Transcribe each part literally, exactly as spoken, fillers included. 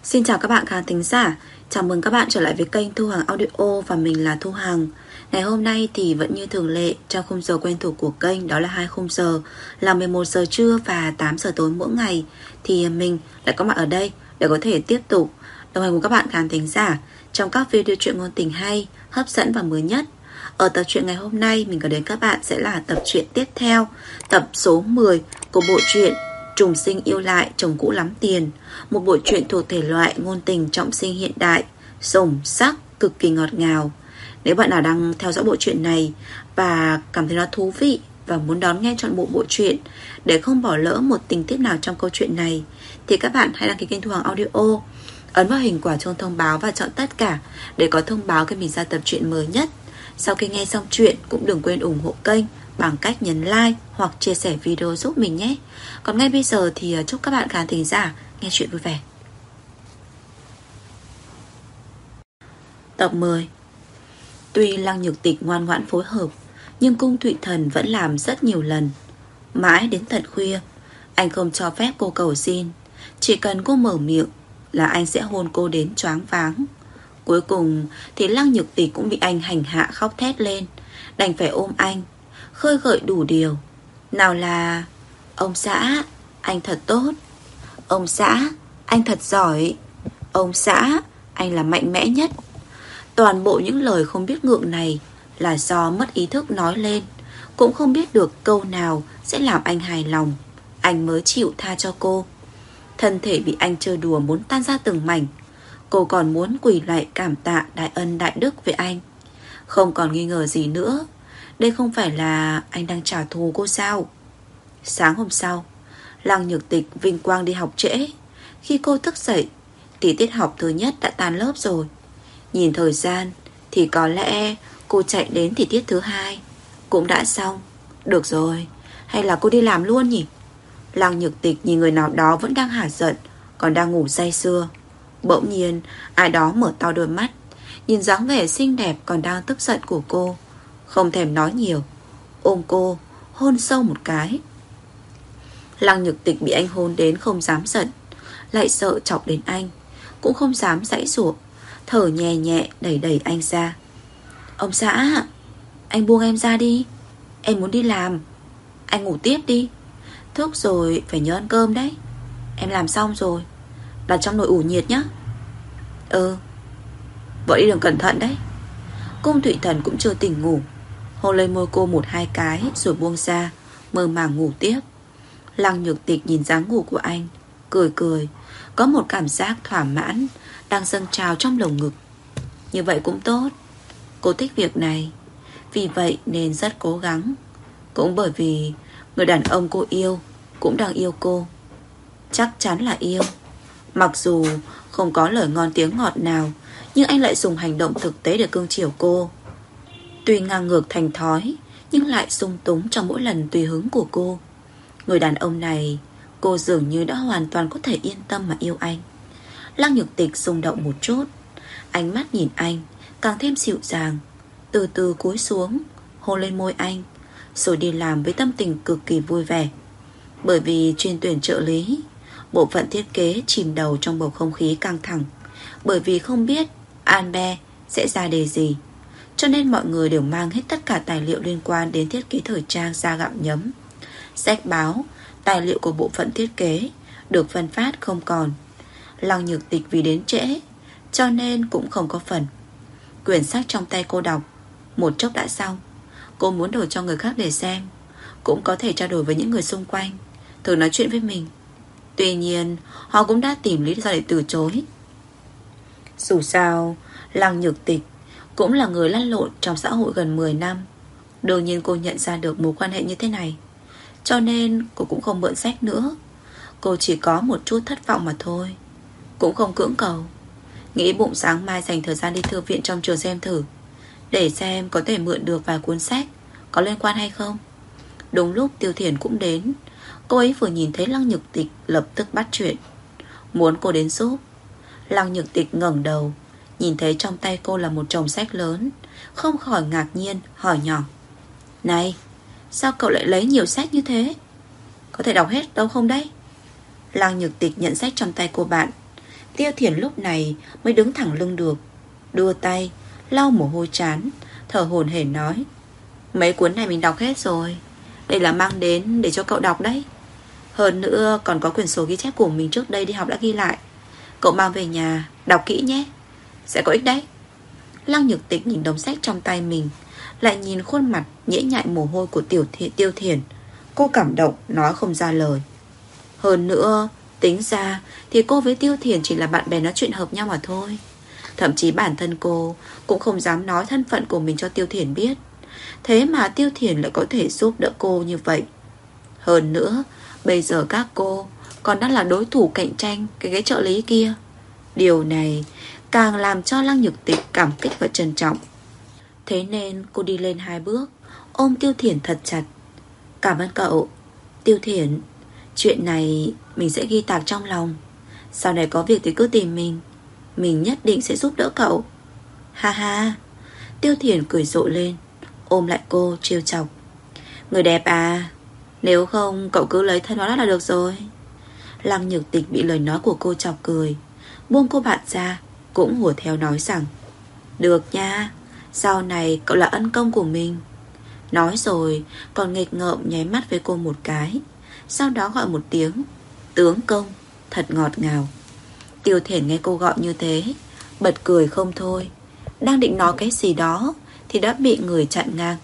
Xin chào các bạn khán thính giả. Chào mừng các bạn trở lại với kênh Thu Hằng Audio và mình là Thu Hằng. Ngày hôm nay thì vẫn như thường lệ, trong khung giờ quen thuộc của kênh, đó là hai khung giờ là mười một giờ trưa và tám giờ tối mỗi ngày, thì mình lại có mặt ở đây để có thể tiếp tục đồng hành cùng các bạn khán thính giả trong các video truyện ngôn tình hay, hấp dẫn và mới nhất. Ở tập truyện ngày hôm nay mình gửi đến các bạn sẽ là tập truyện tiếp theo, tập số mười của bộ truyện Trùng Sinh Yêu Lại Chồng Cũ Lắm Tiền. Một bộ truyện thuộc thể loại ngôn tình trọng sinh hiện đại, sồng sắc, cực kỳ ngọt ngào. Nếu bạn nào đang theo dõi bộ truyện này và cảm thấy nó thú vị và muốn đón nghe trọn bộ bộ truyện để không bỏ lỡ một tình tiết nào trong câu chuyện này, thì các bạn hãy đăng ký kênh Thu Hằng Audio, ấn vào hình quả chuông thông báo và chọn tất cả để có thông báo khi mình ra tập truyện mới nhất. Sau khi nghe xong chuyện cũng đừng quên ủng hộ kênh bằng cách nhấn like hoặc chia sẻ video giúp mình nhé. Còn ngay bây giờ thì chúc các bạn khán thính giả nghe chuyện vui vẻ. Tập mười. Tuy Lăng Nhược Tịch ngoan ngoãn phối hợp, nhưng Cung Thụy Thần vẫn làm rất nhiều lần. Mãi đến tận khuya, anh không cho phép cô cầu xin. Chỉ cần cô mở miệng là anh sẽ hôn cô đến choáng váng. Cuối cùng thì Lăng Nhược Tịch cũng bị anh hành hạ khóc thét lên, đành phải ôm anh, khơi gợi đủ điều. Nào là: ông xã, anh thật tốt. Ông xã, anh thật giỏi. Ông xã, anh là mạnh mẽ nhất. Toàn bộ những lời không biết ngượng này là do mất ý thức nói lên, cũng không biết được câu nào sẽ làm anh hài lòng, anh mới chịu tha cho cô. Thân thể bị anh chơi đùa muốn tan ra từng mảnh. Cô còn muốn quỳ lại cảm tạ đại ân đại đức với anh. Không còn nghi ngờ gì nữa, đây không phải là anh đang trả thù cô sao? Sáng hôm sau, Lăng Nhược Tịch vinh quang đi học trễ. Khi cô thức dậy thì tiết học thứ nhất đã tan lớp rồi. Nhìn thời gian thì có lẽ cô chạy đến thì tiết thứ hai cũng đã xong. Được rồi, hay là cô đi làm luôn nhỉ? Lăng Nhược Tịch nhìn người nào đó vẫn đang hả giận, còn đang ngủ say sưa. Bỗng nhiên ai đó mở to đôi mắt, nhìn dáng vẻ xinh đẹp còn đang tức giận của cô, không thèm nói nhiều, ôm cô hôn sâu một cái. Lăng Nhược Tịch bị anh hôn đến không dám giận, lại sợ chọc đến anh, cũng không dám giãy giụa, thở nhẹ nhẹ đẩy đẩy anh ra. Ông xã, anh buông em ra đi, em muốn đi làm. Anh ngủ tiếp đi, thức rồi phải nhớ ăn cơm đấy. Em làm xong rồi, đặt trong nồi ủ nhiệt nhá. Ừ, vợ đi đường cẩn thận đấy. Cung Thụy Thần cũng chưa tỉnh ngủ, hôn lên môi cô một hai cái rồi buông ra, mơ màng ngủ tiếp. Lăng Nhược Tịch nhìn dáng ngủ của anh, cười cười, có một cảm giác thỏa mãn đang dâng trào trong lồng ngực. Như vậy cũng tốt, cô thích việc này, vì vậy nên rất cố gắng. Cũng bởi vì người đàn ông cô yêu cũng đang yêu cô. Chắc chắn là yêu. Mặc dù không có lời ngon tiếng ngọt nào, nhưng anh lại dùng hành động thực tế để cưng chiều cô. Tuy ngang ngược thành thói, nhưng lại sung túng trong mỗi lần tùy hứng của cô. Người đàn ông này, cô dường như đã hoàn toàn có thể yên tâm mà yêu anh. Lăng Nhược Tịch rung động một chút, ánh mắt nhìn anh càng thêm dịu dàng, từ từ cúi xuống, hôn lên môi anh, rồi đi làm với tâm tình cực kỳ vui vẻ. Bởi vì chuyên tuyển trợ lý, bộ phận thiết kế chìm đầu trong bầu không khí căng thẳng. Bởi vì không biết Anbe sẽ ra đề gì, cho nên mọi người đều mang hết tất cả tài liệu liên quan đến thiết kế thời trang ra gặm nhấm. Sách báo, tài liệu của bộ phận thiết kế được phân phát không còn. Lăng Nhược Tịch vì đến trễ cho nên cũng không có phần. Quyển sách trong tay cô đọc một chốc đã xong. Cô muốn đổi cho người khác để xem, cũng có thể trao đổi với những người xung quanh, thử nói chuyện với mình. Tuy nhiên họ cũng đã tìm lý do để từ chối. Dù sao Lăng Nhược Tịch cũng là người lăn lộn trong xã hội gần mười năm. Đương nhiên cô nhận ra được mối quan hệ như thế này, cho nên cô cũng không mượn sách nữa. Cô chỉ có một chút thất vọng mà thôi, cũng không cưỡng cầu. Nghĩ bụng sáng mai dành thời gian đi thư viện trong trường xem thử, để xem có thể mượn được vài cuốn sách có liên quan hay không. Đúng lúc Tiêu Thiển cũng đến. Cô ấy vừa nhìn thấy Lăng Nhược Tịch lập tức bắt chuyện, muốn cô đến giúp. Lăng Nhược Tịch ngẩng đầu, nhìn thấy trong tay cô là một chồng sách lớn, không khỏi ngạc nhiên hỏi nhỏ: Này, sao cậu lại lấy nhiều sách như thế? Có thể đọc hết đâu không đấy? Lăng Nhược Tịch nhận sách trong tay cô bạn, Tiêu Thiển lúc này mới đứng thẳng lưng được, đưa tay lau mồ hôi trán, thở hổn hển nói: Mấy cuốn này mình đọc hết rồi. Đây là mang đến để cho cậu đọc đấy. Hơn nữa còn có quyển sổ ghi chép của mình trước đây đi học đã ghi lại. Cậu mang về nhà đọc kỹ nhé, sẽ có ích đấy. Lăng Nhược Tịch nhìn đống sách trong tay mình, lại nhìn khuôn mặt nhễ nhại mồ hôi của tiểu thiện, Tiêu Thiển. Cô cảm động nói không ra lời. Hơn nữa tính ra thì cô với Tiêu Thiển chỉ là bạn bè nói chuyện hợp nhau mà thôi. Thậm chí bản thân cô cũng không dám nói thân phận của mình cho Tiêu Thiển biết. Thế mà Tiêu Thiển lại có thể giúp đỡ cô như vậy. Hơn nữa bây giờ các cô còn đang là đối thủ cạnh tranh cái ghế trợ lý kia. Điều này càng làm cho Lăng Nhược Tịch cảm kích và trân trọng. Thế nên cô đi lên hai bước, ôm Tiêu Thiển thật chặt. Cảm ơn cậu Tiêu Thiển. Chuyện này mình sẽ ghi tạc trong lòng. Sau này có việc thì cứ tìm mình, mình nhất định sẽ giúp đỡ cậu. Ha ha. Tiêu Thiển cười rộ lên, ôm lại cô trêu chọc. Người đẹp à, nếu không cậu cứ lấy thân nó là được rồi. Lăng Nhược Tịch bị lời nói của cô chọc cười, buông cô bạn ra, cũng hùa theo nói rằng: Được nha, sau này cậu là ân công của mình. Nói rồi còn nghịch ngợm nháy mắt với cô một cái, sau đó gọi một tiếng tướng công, thật ngọt ngào. Tiêu Thiển nghe cô gọi như thế, bật cười không thôi. Đang định nói cái gì đó thì đã bị người chặn ngang.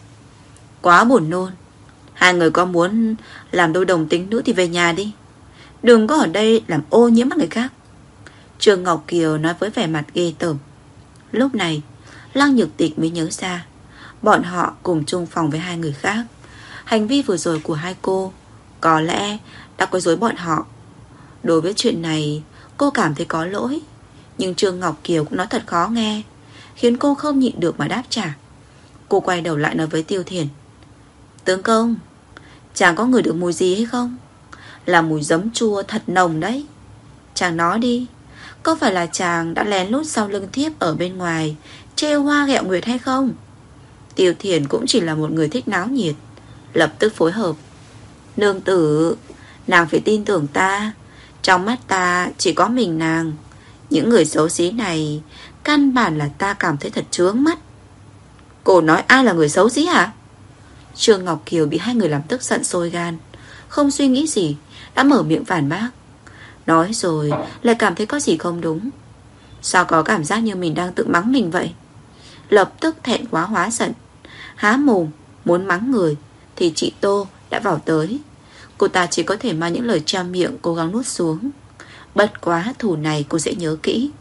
Quá buồn nôn. Hai người có muốn làm đôi đồng tính nữa thì về nhà đi, đừng có ở đây làm ô nhiễm mắt người khác. Trương Ngọc Kiều nói với vẻ mặt ghê tởm. Lúc này Lăng Nhược Tịch mới nhớ ra bọn họ cùng chung phòng với hai người khác. Hành vi vừa rồi của hai cô có lẽ đã quấy rối bọn họ. Đối với chuyện này cô cảm thấy có lỗi, nhưng Trương Ngọc Kiều cũng nói thật khó nghe, khiến cô không nhịn được mà đáp trả. Cô quay đầu lại nói với Tiêu Thiển: Tướng công, chàng có ngửi được mùi gì hay không? Là mùi giấm chua thật nồng đấy. Chàng nói đi, có phải là chàng đã lén lút sau lưng thiếp ở bên ngoài trêu hoa ghẹo nguyệt hay không? Tiêu Thiển cũng chỉ là một người thích náo nhiệt, lập tức phối hợp: Nương tử, nàng phải tin tưởng ta. Trong mắt ta chỉ có mình nàng. Những người xấu xí này căn bản là ta cảm thấy thật chướng mắt. Cô nói ai là người xấu xí hả? Trương Ngọc Kiều bị hai người làm tức giận sôi gan, không suy nghĩ gì đã mở miệng phản bác. Nói rồi lại cảm thấy có gì không đúng. Sao có cảm giác như mình đang tự mắng mình vậy? Lập tức thẹn quá hóa giận, há mồm muốn mắng người thì chị Tô đã vào tới. Cô ta chỉ có thể mang những lời treo miệng cố gắng nuốt xuống. Bất quá thù này cô sẽ nhớ kỹ.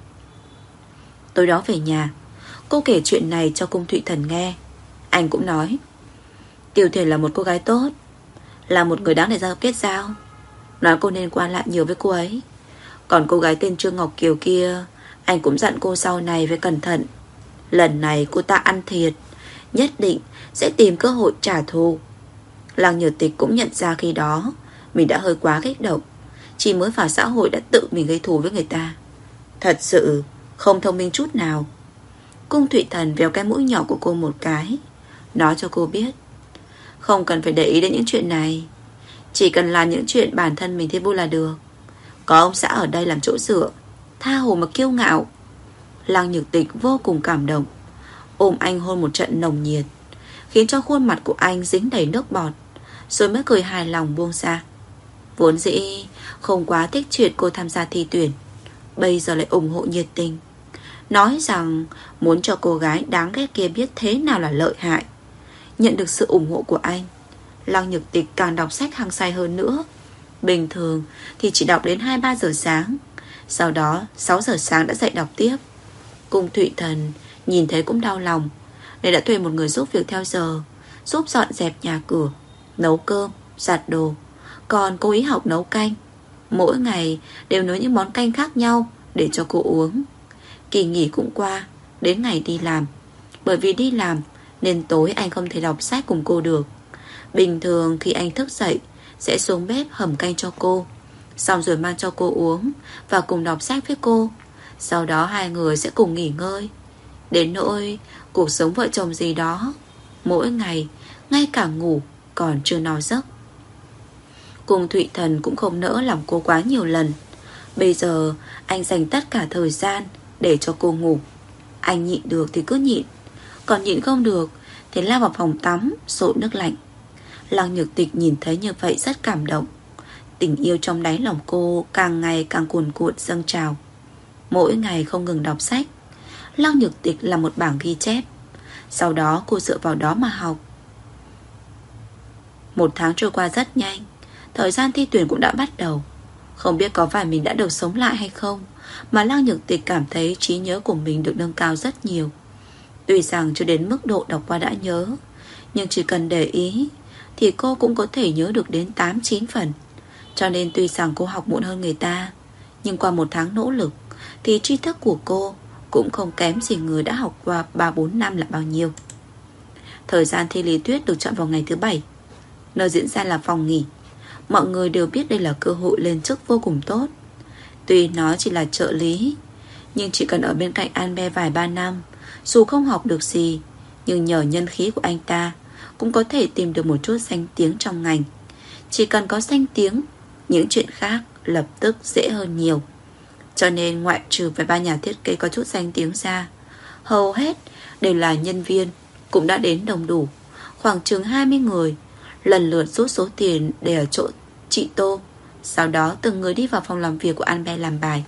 Tối đó về nhà, cô kể chuyện này cho Cung Thụy Thần nghe. Anh cũng nói Tiêu Thiển là một cô gái tốt, là một người đáng để giao kết giao. Nói cô nên quan lại nhiều với cô ấy. Còn cô gái tên Trương Ngọc Kiều kia, anh cũng dặn cô sau này phải cẩn thận. Lần này cô ta ăn thiệt, nhất định sẽ tìm cơ hội trả thù. Lăng Nhược Tịch cũng nhận ra khi đó mình đã hơi quá kích động, chỉ mới vào xã hội đã tự mình gây thù với người ta. Thật sự không thông minh chút nào. Cung Thụy Thần véo cái mũi nhỏ của cô một cái, nói cho cô biết không cần phải để ý đến những chuyện này, chỉ cần làm những chuyện bản thân mình thấy vui là được. Có ông xã ở đây làm chỗ dựa, tha hồ mà kiêu ngạo. Lăng Nhược Tịch vô cùng cảm động, ôm anh hôn một trận nồng nhiệt, khiến cho khuôn mặt của anh dính đầy nước bọt, rồi mới cười hài lòng buông ra. Vốn dĩ không quá thích chuyện cô tham gia thi tuyển, bây giờ lại ủng hộ nhiệt tình, nói rằng muốn cho cô gái đáng ghét kia biết thế nào là lợi hại. Nhận được sự ủng hộ của anh, Lăng Nhược Tịch càng đọc sách hăng say hơn nữa. Bình thường thì chỉ đọc đến hai ba giờ sáng, sau đó sáu giờ sáng đã dậy đọc tiếp. Cung Thụy Thần nhìn thấy cũng đau lòng, nên đã thuê một người giúp việc theo giờ, giúp dọn dẹp nhà cửa, nấu cơm, giặt đồ. Còn cô ý học nấu canh, mỗi ngày đều nấu những món canh khác nhau để cho cô uống. Kỳ nghỉ cũng qua, đến ngày đi làm. Bởi vì đi làm nên tối anh không thể đọc sách cùng cô được. Bình thường khi anh thức dậy sẽ xuống bếp hầm canh cho cô, xong rồi mang cho cô uống và cùng đọc sách với cô. Sau đó hai người sẽ cùng nghỉ ngơi. Đến nỗi cuộc sống vợ chồng gì đó, mỗi ngày ngay cả ngủ còn chưa no giấc. Cung Thụy Thần cũng không nỡ làm cô quá nhiều lần. Bây giờ anh dành tất cả thời gian để cho cô ngủ. Anh nhịn được thì cứ nhịn, còn nhịn không được thì lao vào phòng tắm sội nước lạnh. Lăng Nhược Tịch nhìn thấy như vậy rất cảm động. Tình yêu trong đáy lòng cô càng ngày càng cuồn cuộn dâng trào. Mỗi ngày không ngừng đọc sách. Lăng Nhược Tịch là một bảng ghi chép. Sau đó cô dựa vào đó mà học. Một tháng trôi qua rất nhanh. Thời gian thi tuyển cũng đã bắt đầu. Không biết có phải mình đã được sống lại hay không, mà Lăng Nhược Tịch cảm thấy trí nhớ của mình được nâng cao rất nhiều. Tuy rằng chưa đến mức độ đọc qua đã nhớ, nhưng chỉ cần để ý thì cô cũng có thể nhớ được đến tám chín phần. Cho nên tuy rằng cô học muộn hơn người ta, nhưng qua một tháng nỗ lực thì tri thức của cô cũng không kém gì người đã học qua ba bốn năm là bao nhiêu. Thời gian thi lý thuyết được chọn vào ngày thứ bảy. Nơi diễn ra là phòng nghỉ. Mọi người đều biết đây là cơ hội lên chức vô cùng tốt. Tuy nó chỉ là trợ lý, nhưng chỉ cần ở bên cạnh Albert vài ba năm, dù không học được gì, nhưng nhờ nhân khí của anh ta cũng có thể tìm được một chút danh tiếng trong ngành. Chỉ cần có danh tiếng, những chuyện khác lập tức dễ hơn nhiều. Cho nên ngoại trừ vài ba nhà thiết kế có chút danh tiếng ra, hầu hết đều là nhân viên, cũng đã đến đông đủ, khoảng chừng hai mươi người. Lần lượt rút số tiền để ở chỗ chị Tô. Sau đó từng người đi vào phòng làm việc của Albert làm bài.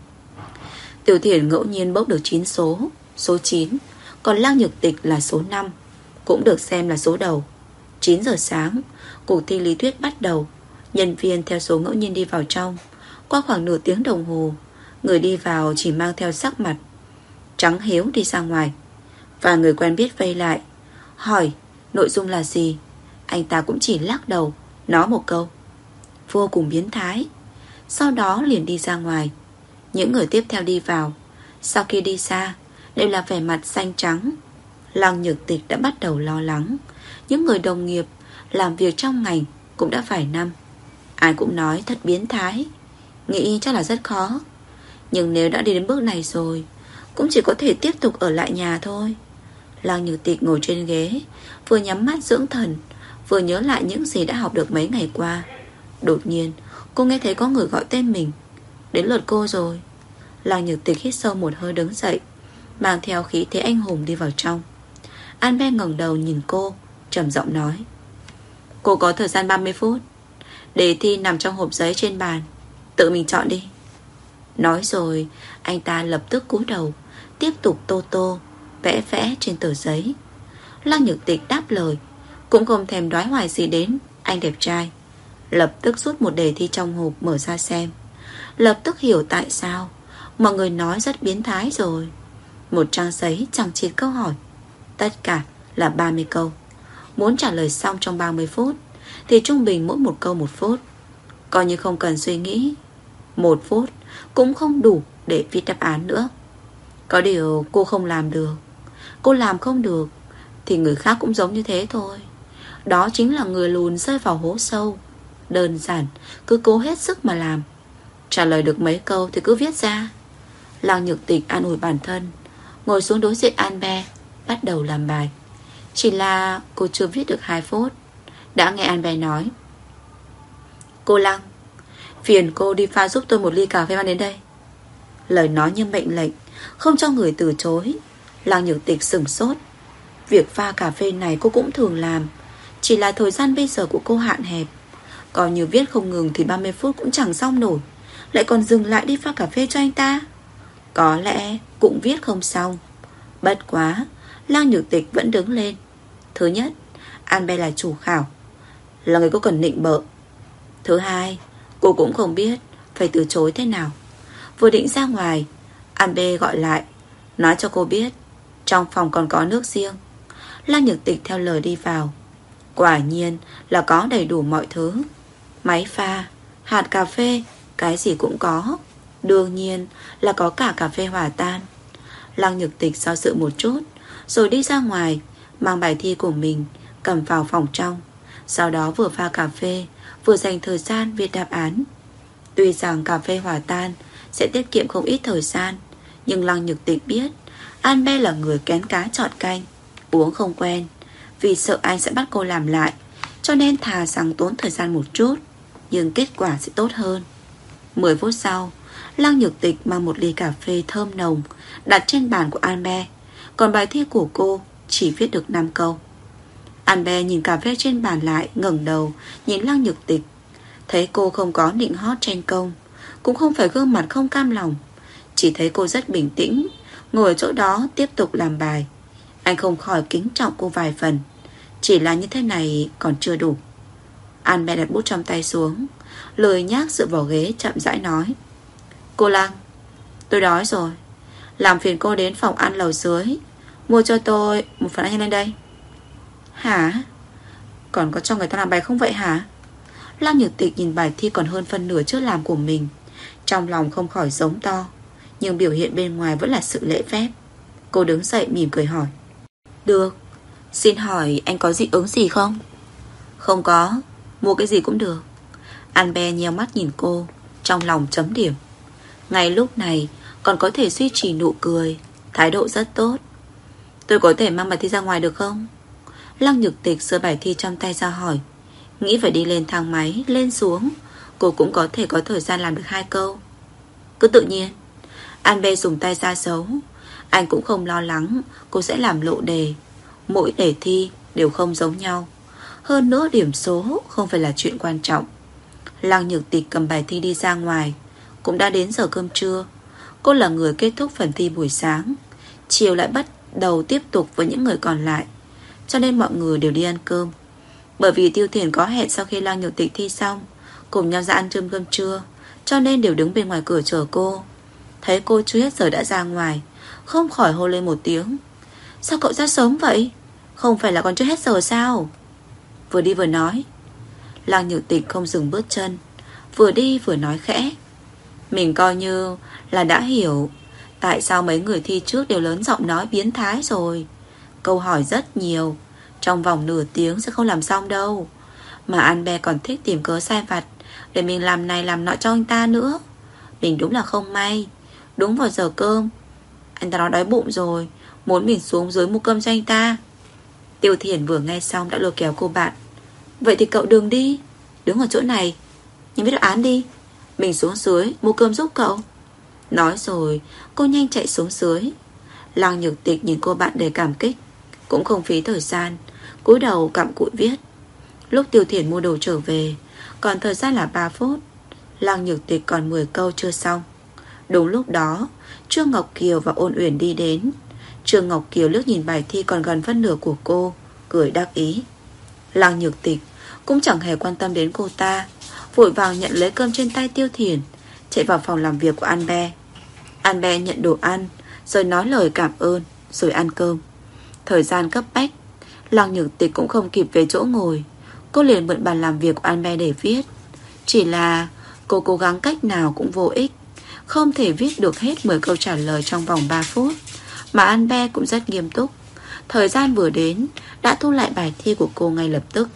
Tiểu Thiển ngẫu nhiên bốc được chín số, số chín. Còn Lăng Nhược Tịch là số năm, cũng được xem là số đầu. Chín giờ sáng, cuộc thi lý thuyết bắt đầu. Nhân viên theo số ngẫu nhiên đi vào trong. Qua khoảng nửa tiếng đồng hồ, người đi vào chỉ mang theo sắc mặt trắng hiếu đi ra ngoài. Và người quen biết vây lại, hỏi nội dung là gì. Anh ta cũng chỉ lắc đầu, nói một câu: vô cùng biến thái. Sau đó liền đi ra ngoài. Những người tiếp theo đi vào. Sau khi đi xa đều là vẻ mặt xanh trắng. Lăng Nhược Tịch đã bắt đầu lo lắng. Những người đồng nghiệp làm việc trong ngành cũng đã vài năm, ai cũng nói thật biến thái, nghĩ chắc là rất khó. Nhưng nếu đã đi đến bước này rồi, cũng chỉ có thể tiếp tục ở lại nhà thôi. Lăng Nhược Tịch ngồi trên ghế, vừa nhắm mắt dưỡng thần, vừa nhớ lại những gì đã học được mấy ngày qua. Đột nhiên cô nghe thấy có người gọi tên mình. Đến lượt cô rồi. Lăng Nhược Tịch hít sâu một hơi đứng dậy, mang theo khí thế anh hùng đi vào trong. Albert ngẩng đầu nhìn cô, trầm giọng nói: cô có thời gian ba mươi phút. Đề thi nằm trong hộp giấy trên bàn, tự mình chọn đi. Nói rồi anh ta lập tức cúi đầu, tiếp tục tô tô vẽ vẽ trên tờ giấy. Lăng Nhược Tịch đáp lời, cũng không thèm đoái hoài gì đến anh đẹp trai. Lập tức rút một đề thi trong hộp mở ra xem. Lập tức hiểu tại sao mọi người nói rất biến thái rồi. Một trang giấy chẳng chịt câu hỏi, tất cả là ba mươi câu. Muốn trả lời xong trong ba mươi phút thì trung bình mỗi một câu một phút. Coi như không cần suy nghĩ, một phút cũng không đủ để viết đáp án nữa. Có điều cô không làm được. Cô làm không được thì người khác cũng giống như thế thôi. Đó chính là người lùn rơi vào hố sâu. Đơn giản, cứ cố hết sức mà làm. Trả lời được mấy câu thì cứ viết ra. Lăng Nhược Tịch an ủi bản thân, ngồi xuống đối diện Albert, bắt đầu làm bài. Chỉ là cô chưa viết được hai phút, đã nghe Albert nói: cô Lăng, phiền cô đi pha giúp tôi một ly cà phê mang đến đây. Lời nói như mệnh lệnh, không cho người từ chối. Lăng Nhược Tịch sửng sốt. Việc pha cà phê này cô cũng thường làm, chỉ là thời gian bây giờ của cô hạn hẹp. Coi như viết không ngừng thì ba mươi phút cũng chẳng xong nổi, lại còn dừng lại đi pha cà phê cho anh ta. Có lẽ cũng viết không xong. Bất quá Lăng Nhược Tịch vẫn đứng lên. Thứ nhất, Albert là chủ khảo, là người có cần nịnh bợ. Thứ hai, cô cũng không biết phải từ chối thế nào. Vừa định ra ngoài, Albert gọi lại, nói cho cô biết trong phòng còn có nước riêng. Lăng Nhược Tịch theo lời đi vào. Quả nhiên là có đầy đủ mọi thứ. Máy pha, hạt cà phê, cái gì cũng có. Đương nhiên là có cả cà phê hòa tan. Lăng Nhược Tịch do dự một chút, rồi đi ra ngoài, mang bài thi của mình cầm vào phòng trong. Sau đó vừa pha cà phê, vừa dành thời gian viết đáp án. Tuy rằng cà phê hòa tan sẽ tiết kiệm không ít thời gian, nhưng Lăng Nhược Tịch biết Albert là người kén cá chọn canh, uống không quen. Vì sợ anh sẽ bắt cô làm lại, cho nên thà rằng tốn thời gian một chút, nhưng kết quả sẽ tốt hơn. Mười phút sau, Lăng Nhược Tịch mang một ly cà phê thơm nồng đặt trên bàn của Albert. Còn bài thi của cô chỉ viết được năm câu. Albert nhìn cà phê trên bàn lại, ngẩng đầu nhìn Lăng Nhược Tịch. Thấy cô không có nịnh hót tranh công, cũng không phải gương mặt không cam lòng. Chỉ thấy cô rất bình tĩnh, ngồi ở chỗ đó tiếp tục làm bài. Anh không khỏi kính trọng cô vài phần. Chỉ là như thế này còn chưa đủ. Albert đặt bút trong tay xuống, lười nhác dựa vào ghế chậm rãi nói: Cô Lăng, tôi đói rồi. Làm phiền cô đến phòng ăn lầu dưới mua cho tôi một phần ăn nhanh lên đây. Hả? Còn có cho người ta làm bài không vậy hả? Lăng Nhược Tịch nhìn bài thi còn hơn phân nửa chưa làm của mình, trong lòng không khỏi giống to, nhưng biểu hiện bên ngoài vẫn là sự lễ phép. Cô đứng dậy mỉm cười hỏi: Được. Xin hỏi anh có dị ứng gì không? Không có, mua cái gì cũng được. Albert nheo mắt nhìn cô, trong lòng chấm điểm. Ngay lúc này còn có thể duy trì nụ cười, thái độ rất tốt. Tôi có thể mang bài thi ra ngoài được không? Lăng Nhược Tịch giơ bài thi trong tay ra hỏi. Nghĩ phải đi lên thang máy, lên xuống, cô cũng có thể có thời gian làm được hai câu. Cứ tự nhiên. Albert dùng tay ra dấu. Anh cũng không lo lắng cô sẽ làm lộ đề. Mỗi đề thi đều không giống nhau. Hơn nữa điểm số không phải là chuyện quan trọng. Lăng Nhược Tịch cầm bài thi đi ra ngoài. Cũng đã đến giờ cơm trưa. Cô là người kết thúc phần thi buổi sáng, chiều lại bắt đầu tiếp tục với những người còn lại, cho nên mọi người đều đi ăn cơm. Bởi vì Tiêu Thiền có hẹn sau khi Lăng Nhược Tịch thi xong cùng nhau ra ăn cơm cơm trưa, cho nên đều đứng bên ngoài cửa chờ cô. Thấy cô chưa hết giờ đã ra ngoài, không khỏi hô lên một tiếng: Sao cậu ra sớm vậy? Không phải là còn chưa hết giờ sao? Vừa đi vừa nói. Lăng Nhược Tịch không dừng bước chân, vừa đi vừa nói khẽ. Mình coi như là đã hiểu tại sao mấy người thi trước đều lớn giọng nói biến thái rồi. Câu hỏi rất nhiều, trong vòng nửa tiếng sẽ không làm xong đâu. Mà Albert còn thích tìm cớ sai vặt để mình làm này làm nọ cho anh ta nữa. Mình đúng là không may. Đúng vào giờ cơm, anh ta nói đói bụng rồi, muốn mình xuống dưới mua cơm cho anh ta. Tiêu Thiền vừa nghe xong đã lôi kéo cô bạn: Vậy thì cậu đừng đi, đứng ở chỗ này nhìn biết đáp án đi, mình xuống dưới mua cơm giúp cậu. Nói rồi cô nhanh chạy xuống dưới. Lăng Nhược Tịch nhìn cô bạn đầy cảm kích, cũng không phí thời gian, cúi đầu cặm cụi viết. Lúc Tiêu Thiền mua đồ trở về, còn thời gian là ba phút. Lăng Nhược Tịch còn mười câu chưa xong. Đúng lúc đó Trương Ngọc Kiều và Ôn Uyển đi đến. Trương Ngọc Kiều liếc nhìn bài thi còn gần phân nửa của cô, cười đắc ý. Lăng Nhược Tịch cũng chẳng hề quan tâm đến cô ta, vội vàng nhận lấy cơm trên tay Tiêu Thiền, chạy vào phòng làm việc của Albert. Albert nhận đồ ăn, rồi nói lời cảm ơn, rồi ăn cơm. Thời gian cấp bách, Lăng Nhược Tịch cũng không kịp về chỗ ngồi. Cô liền mượn bàn làm việc của Albert để viết. Chỉ là cô cố gắng cách nào cũng vô ích, không thể viết được hết mười câu trả lời trong vòng ba phút. Mà Albert cũng rất nghiêm túc. Thời gian vừa đến đã thu lại bài thi của cô ngay lập tức.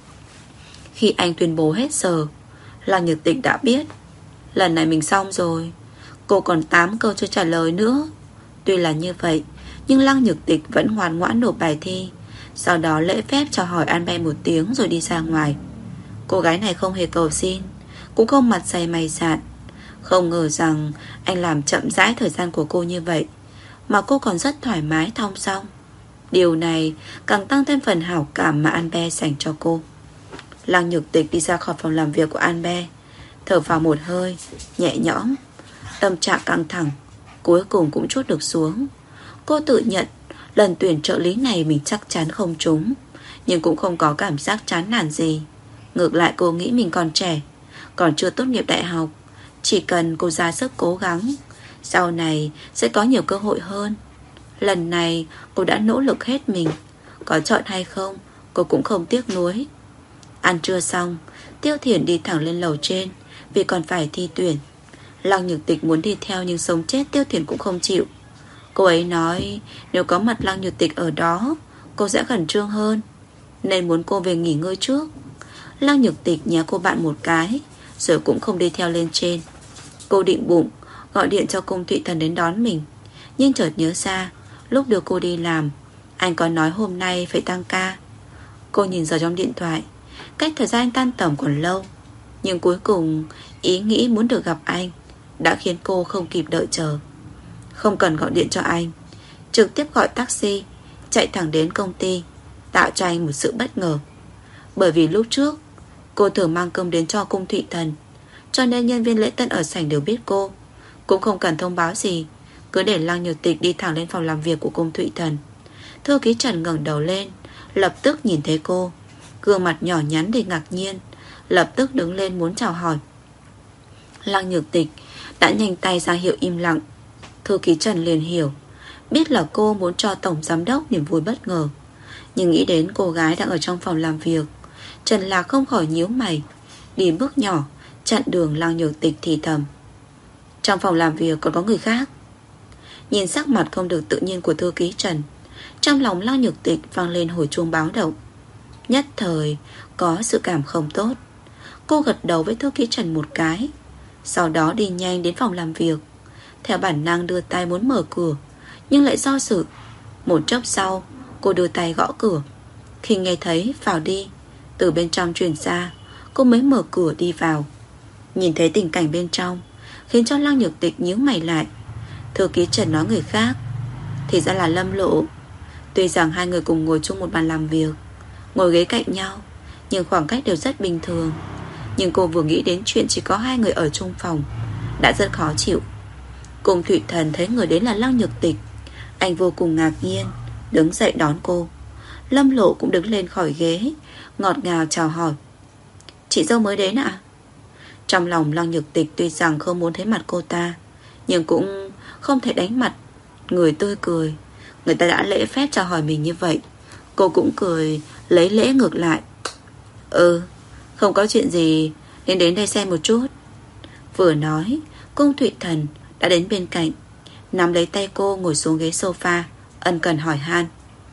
Khi anh tuyên bố hết giờ, Lăng Nhược Tịch đã biết lần này mình xong rồi. Cô còn tám câu chưa trả lời nữa. Tuy là như vậy, nhưng Lăng Nhược Tịch vẫn ngoan ngoãn nộp bài thi, sau đó lễ phép chào hỏi Albert một tiếng rồi đi ra ngoài. Cô gái này không hề cầu xin, cũng không mặt dày mày dạn. Không ngờ rằng anh làm chậm rãi thời gian của cô như vậy, mà cô còn rất thoải mái thong dong. Điều này càng tăng thêm phần hảo cảm mà Albert dành cho cô. Lăng Nhược Tịch đi ra khỏi phòng làm việc của Albert, thở vào một hơi, nhẹ nhõm. Tâm trạng căng thẳng cuối cùng cũng trút được xuống. Cô tự nhận lần tuyển trợ lý này mình chắc chắn không trúng, nhưng cũng không có cảm giác chán nản gì. Ngược lại cô nghĩ mình còn trẻ, còn chưa tốt nghiệp đại học. Chỉ cần cô ra sức cố gắng, sau này sẽ có nhiều cơ hội hơn. Lần này cô đã nỗ lực hết mình, có chọn hay không cô cũng không tiếc nuối. Ăn trưa xong, Tiêu Thiền đi thẳng lên lầu trên, vì còn phải thi tuyển. Lăng Nhược Tịch muốn đi theo nhưng sống chết Tiêu Thiền cũng không chịu. Cô ấy nói nếu có mặt Lăng Nhược Tịch ở đó, cô sẽ khẩn trương hơn, nên muốn cô về nghỉ ngơi trước. Lăng Nhược Tịch nhá cô bạn một cái, rồi cũng không đi theo lên trên. Cô định bụng gọi điện cho Cung Thụy Thần đến đón mình, nhưng chợt nhớ ra lúc đưa cô đi làm, anh có nói hôm nay phải tăng ca. Cô nhìn giờ trong điện thoại, cách thời gian tan tầm còn lâu, nhưng cuối cùng ý nghĩ muốn được gặp anh đã khiến cô không kịp đợi chờ. Không cần gọi điện cho anh, trực tiếp gọi taxi chạy thẳng đến công ty, tạo cho anh một sự bất ngờ. Bởi vì lúc trước cô thường mang cơm đến cho Cung Thụy Thần, cho nên nhân viên lễ tân ở sảnh đều biết cô. Cũng không cần thông báo gì, cứ để Lăng Nhược Tịch đi thẳng lên phòng làm việc của Cung Thụy Thần. Thư ký Trần ngẩng đầu lên, lập tức nhìn thấy cô, gương mặt nhỏ nhắn đầy ngạc nhiên, lập tức đứng lên muốn chào hỏi. Lăng Nhược Tịch đã nhanh tay ra hiệu im lặng. Thư ký Trần liền hiểu, biết là cô muốn cho tổng giám đốc niềm vui bất ngờ. Nhưng nghĩ đến cô gái đang ở trong phòng làm việc, Trần Lạc không khỏi nhíu mày, đi bước nhỏ chặn đường Lăng Nhược Tịch thì thầm: trong phòng làm việc còn có người khác. Nhìn sắc mặt không được tự nhiên của thư ký Trần, trong lòng Lăng Nhược Tịch vang lên hồi chuông báo động. Nhất thời có sự cảm không tốt. Cô gật đầu với thư ký Trần một cái, sau đó đi nhanh đến phòng làm việc. Theo bản năng đưa tay muốn mở cửa, nhưng lại do dự. Một chốc sau, cô đưa tay gõ cửa. Khi nghe thấy vào đi từ bên trong truyền ra, cô mới mở cửa đi vào. Nhìn thấy tình cảnh bên trong khiến cho Lăng Nhược Tịch nhíu mày lại. Thư ký Trần nói người khác, thì ra là Lâm Lộ. Tuy rằng hai người cùng ngồi chung một bàn làm việc, ngồi ghế cạnh nhau, nhưng khoảng cách đều rất bình thường. Nhưng cô vừa nghĩ đến chuyện chỉ có hai người ở chung phòng đã rất khó chịu. Cung Thụy Thần thấy người đến là Lăng Nhược Tịch, anh vô cùng ngạc nhiên, đứng dậy đón cô. Lâm Lộ cũng đứng lên khỏi ghế, ngọt ngào chào hỏi: chị dâu mới đến ạ? À? Trong lòng Lăng Nhược Tịch tuy rằng không muốn thấy mặt cô ta, nhưng cũng không thể đánh mặt người tươi cười. Người ta đã lễ phép chào hỏi mình như vậy, cô cũng cười lấy lễ ngược lại: Ừ, không có chuyện gì, nên đến đây xem một chút. Vừa nói, Cung Thụy Thần đã đến bên cạnh, nắm lấy tay cô ngồi xuống ghế sofa, ân cần hỏi han: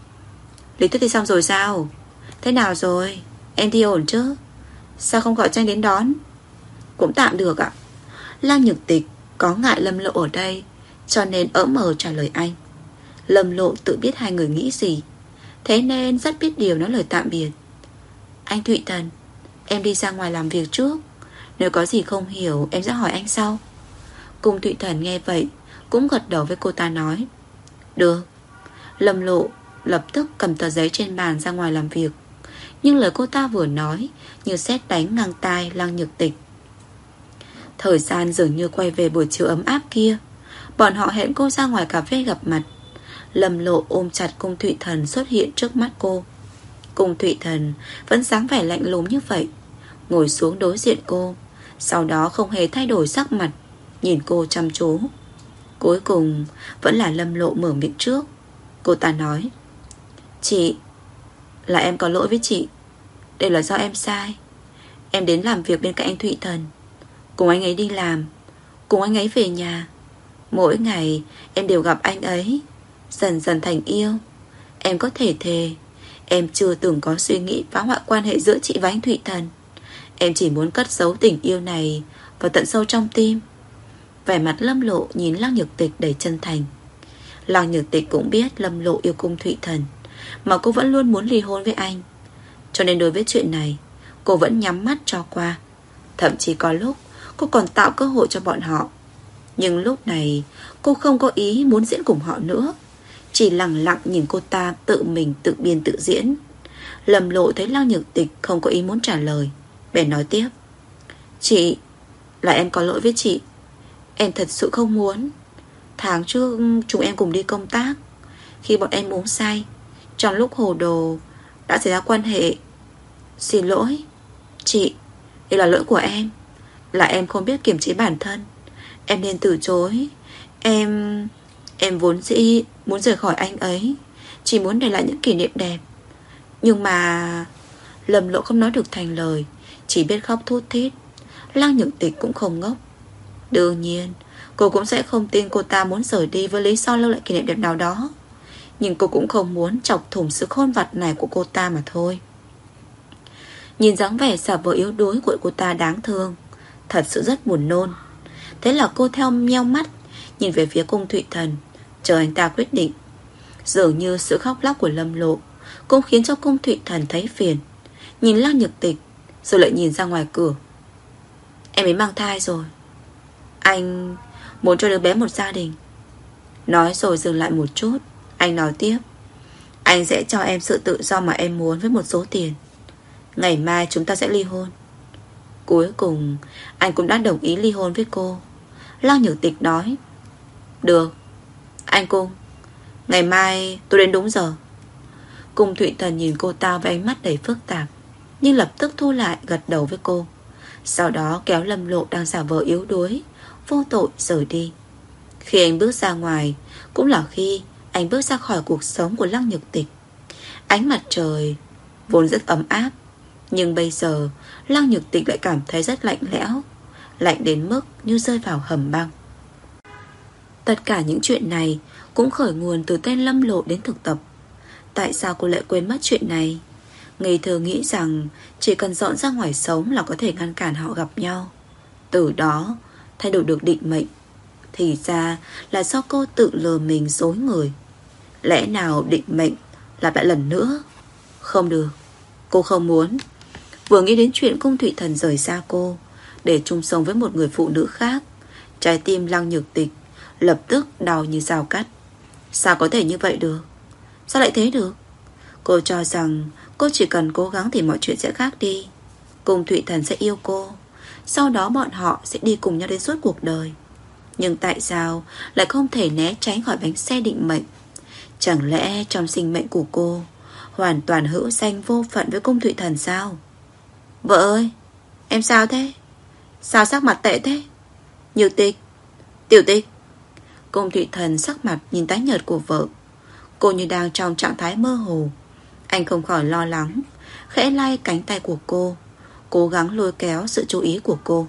lý thuyết thì xong rồi sao? Thế nào rồi? Em thi ổn chứ? Sao không gọi cho anh đến đón? Cũng tạm được ạ. Lăng Nhược Tịch có ngại Lâm Lộ ở đây, cho nên ỡm mờ trả lời anh. Lâm Lộ tự biết hai người nghĩ gì, thế nên rất biết điều nói lời tạm biệt: anh Thụy Thần, em đi ra ngoài làm việc trước, nếu có gì không hiểu em sẽ hỏi anh sau. Cung Thụy Thần nghe vậy cũng gật đầu với cô ta nói: được. Lâm Lộ lập tức cầm tờ giấy trên bàn ra ngoài làm việc. Nhưng lời cô ta vừa nói như sét đánh ngang tai Lăng Nhược Tịch. Thời gian dường như quay về buổi chiều ấm áp kia. Bọn họ hẹn cô ra ngoài cà phê gặp mặt. Lâm Lộ ôm chặt Cung Thụy Thần xuất hiện trước mắt cô. Cung Thụy Thần vẫn dáng vẻ lạnh lùng như vậy, ngồi xuống đối diện cô, sau đó không hề thay đổi sắc mặt, nhìn cô chăm chú. Cuối cùng vẫn là Lâm Lộ mở miệng trước. Cô ta nói: chị, là em có lỗi với chị, đều là do em sai. Em đến làm việc bên cạnh anh Thụy Thần, cùng anh ấy đi làm, cùng anh ấy về nhà. Mỗi ngày em đều gặp anh ấy, dần dần thành yêu. Em có thể thề em chưa từng có suy nghĩ phá hoại quan hệ giữa chị và anh Thụy Thần. Em chỉ muốn cất giấu tình yêu này vào tận sâu trong tim. Vẻ mặt Lâm Lộ nhìn Lăng Nhược Tịch đầy chân thành. Lăng Nhược Tịch cũng biết Lâm Lộ yêu Cung Thụy Thần, mà cô vẫn luôn muốn ly hôn với anh, cho nên đối với chuyện này cô vẫn nhắm mắt cho qua. Thậm chí có lúc cô còn tạo cơ hội cho bọn họ. Nhưng lúc này cô không có ý muốn diễn cùng họ nữa, chỉ lặng lặng nhìn cô ta tự mình tự biên tự diễn. Lâm Lộ thấy Lăng Nhược Tịch không có ý muốn trả lời, bèn nói tiếp: chị, là em có lỗi với chị. Em thật sự không muốn. Tháng trước chúng em cùng đi công tác, khi bọn em uống say, trong lúc hồ đồ đã xảy ra quan hệ. Xin lỗi chị, đây là lỗi của em. Là em không biết kiềm chế bản thân, em nên từ chối. Em Em vốn dĩ muốn rời khỏi anh ấy, chỉ muốn để lại những kỷ niệm đẹp. Nhưng mà Lâm Lộ không nói được thành lời, chỉ biết khóc thút thít. Lăng Nhược Tịch cũng không ngốc. Đương nhiên cô cũng sẽ không tin cô ta muốn rời đi với lý do lưu lại kỷ niệm đẹp nào đó, nhưng cô cũng không muốn chọc thủng sự khôn vặt này của cô ta mà thôi. Nhìn dáng vẻ giả vờ yếu đuối của cô ta đáng thương, thật sự rất buồn nôn. Thế là cô theo nheo mắt nhìn về phía Cung Thụy Thần, chờ anh ta quyết định. Dường như sự khóc lóc của Lâm Lộ cũng khiến cho Cung Thụy Thần thấy phiền, nhìn Lăng Nhược Tịch rồi lại nhìn ra ngoài cửa. Em ấy mang thai rồi. Anh muốn cho đứa bé một gia đình. Nói rồi dừng lại một chút. Anh nói tiếp: Anh sẽ cho em sự tự do mà em muốn với một số tiền. Ngày mai chúng ta sẽ ly hôn. Cuối cùng anh cũng đã đồng ý ly hôn với cô. Lăng Nhược Tịch nói: Được. Anh Cung, ngày mai tôi đến đúng giờ. Cung Thụy Thần nhìn cô ta với ánh mắt đầy phức tạp, nhưng lập tức thu lại, gật đầu với cô. Sau đó kéo Lâm Lộ đang giả vờ yếu đuối, vô tội rời đi. Khi anh bước ra ngoài, cũng là khi anh bước ra khỏi cuộc sống của Lăng Nhược Tịch. Ánh mặt trời vốn rất ấm áp, nhưng bây giờ Lăng Nhược Tịch lại cảm thấy rất lạnh lẽo, lạnh đến mức như rơi vào hầm băng. Tất cả những chuyện này cũng khởi nguồn từ tên Lâm Lộ đến thực tập. Tại sao cô lại quên mất chuyện này? Ngây thơ nghĩ rằng chỉ cần dọn ra ngoài sống là có thể ngăn cản họ gặp nhau, từ đó thay đổi được định mệnh. Thì ra là do cô tự lừa mình dối người. Lẽ nào định mệnh lặp lại lần nữa? Không được, cô không muốn. Vừa nghĩ đến chuyện Cung Thụy Thần rời xa cô để chung sống với một người phụ nữ khác, trái tim Lăng Nhược Tịch lập tức đau như dao cắt. Sao có thể như vậy được? Sao lại thế được? Cô cho rằng cô chỉ cần cố gắng thì mọi chuyện sẽ khác đi. Cung Thụy Thần sẽ yêu cô, sau đó bọn họ sẽ đi cùng nhau đến suốt cuộc đời. Nhưng tại sao lại không thể né tránh khỏi bánh xe định mệnh? Chẳng lẽ trong sinh mệnh của cô hoàn toàn hữu danh vô phận với Cung Thụy Thần sao? Vợ ơi, em sao thế? Sao sắc mặt tệ thế? Nhược Tịch, Tiểu Tịch. Cung Thụy Thần sắc mặt nhìn tái nhợt của vợ. Cô như đang trong trạng thái mơ hồ. Anh không khỏi lo lắng, khẽ lay cánh tay của cô, cố gắng lôi kéo sự chú ý của cô.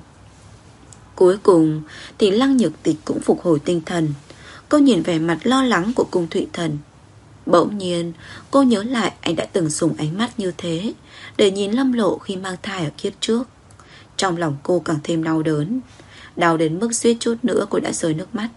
Cuối cùng thì Lăng Nhược Tịch cũng phục hồi tinh thần. Cô nhìn vẻ mặt lo lắng của Cung Thụy Thần. Bỗng nhiên cô nhớ lại anh đã từng dùng ánh mắt như thế để nhìn Lâm Lộ khi mang thai ở kiếp trước. Trong lòng cô càng thêm đau đớn, đau đến mức suýt chút nữa cô đã rơi nước mắt.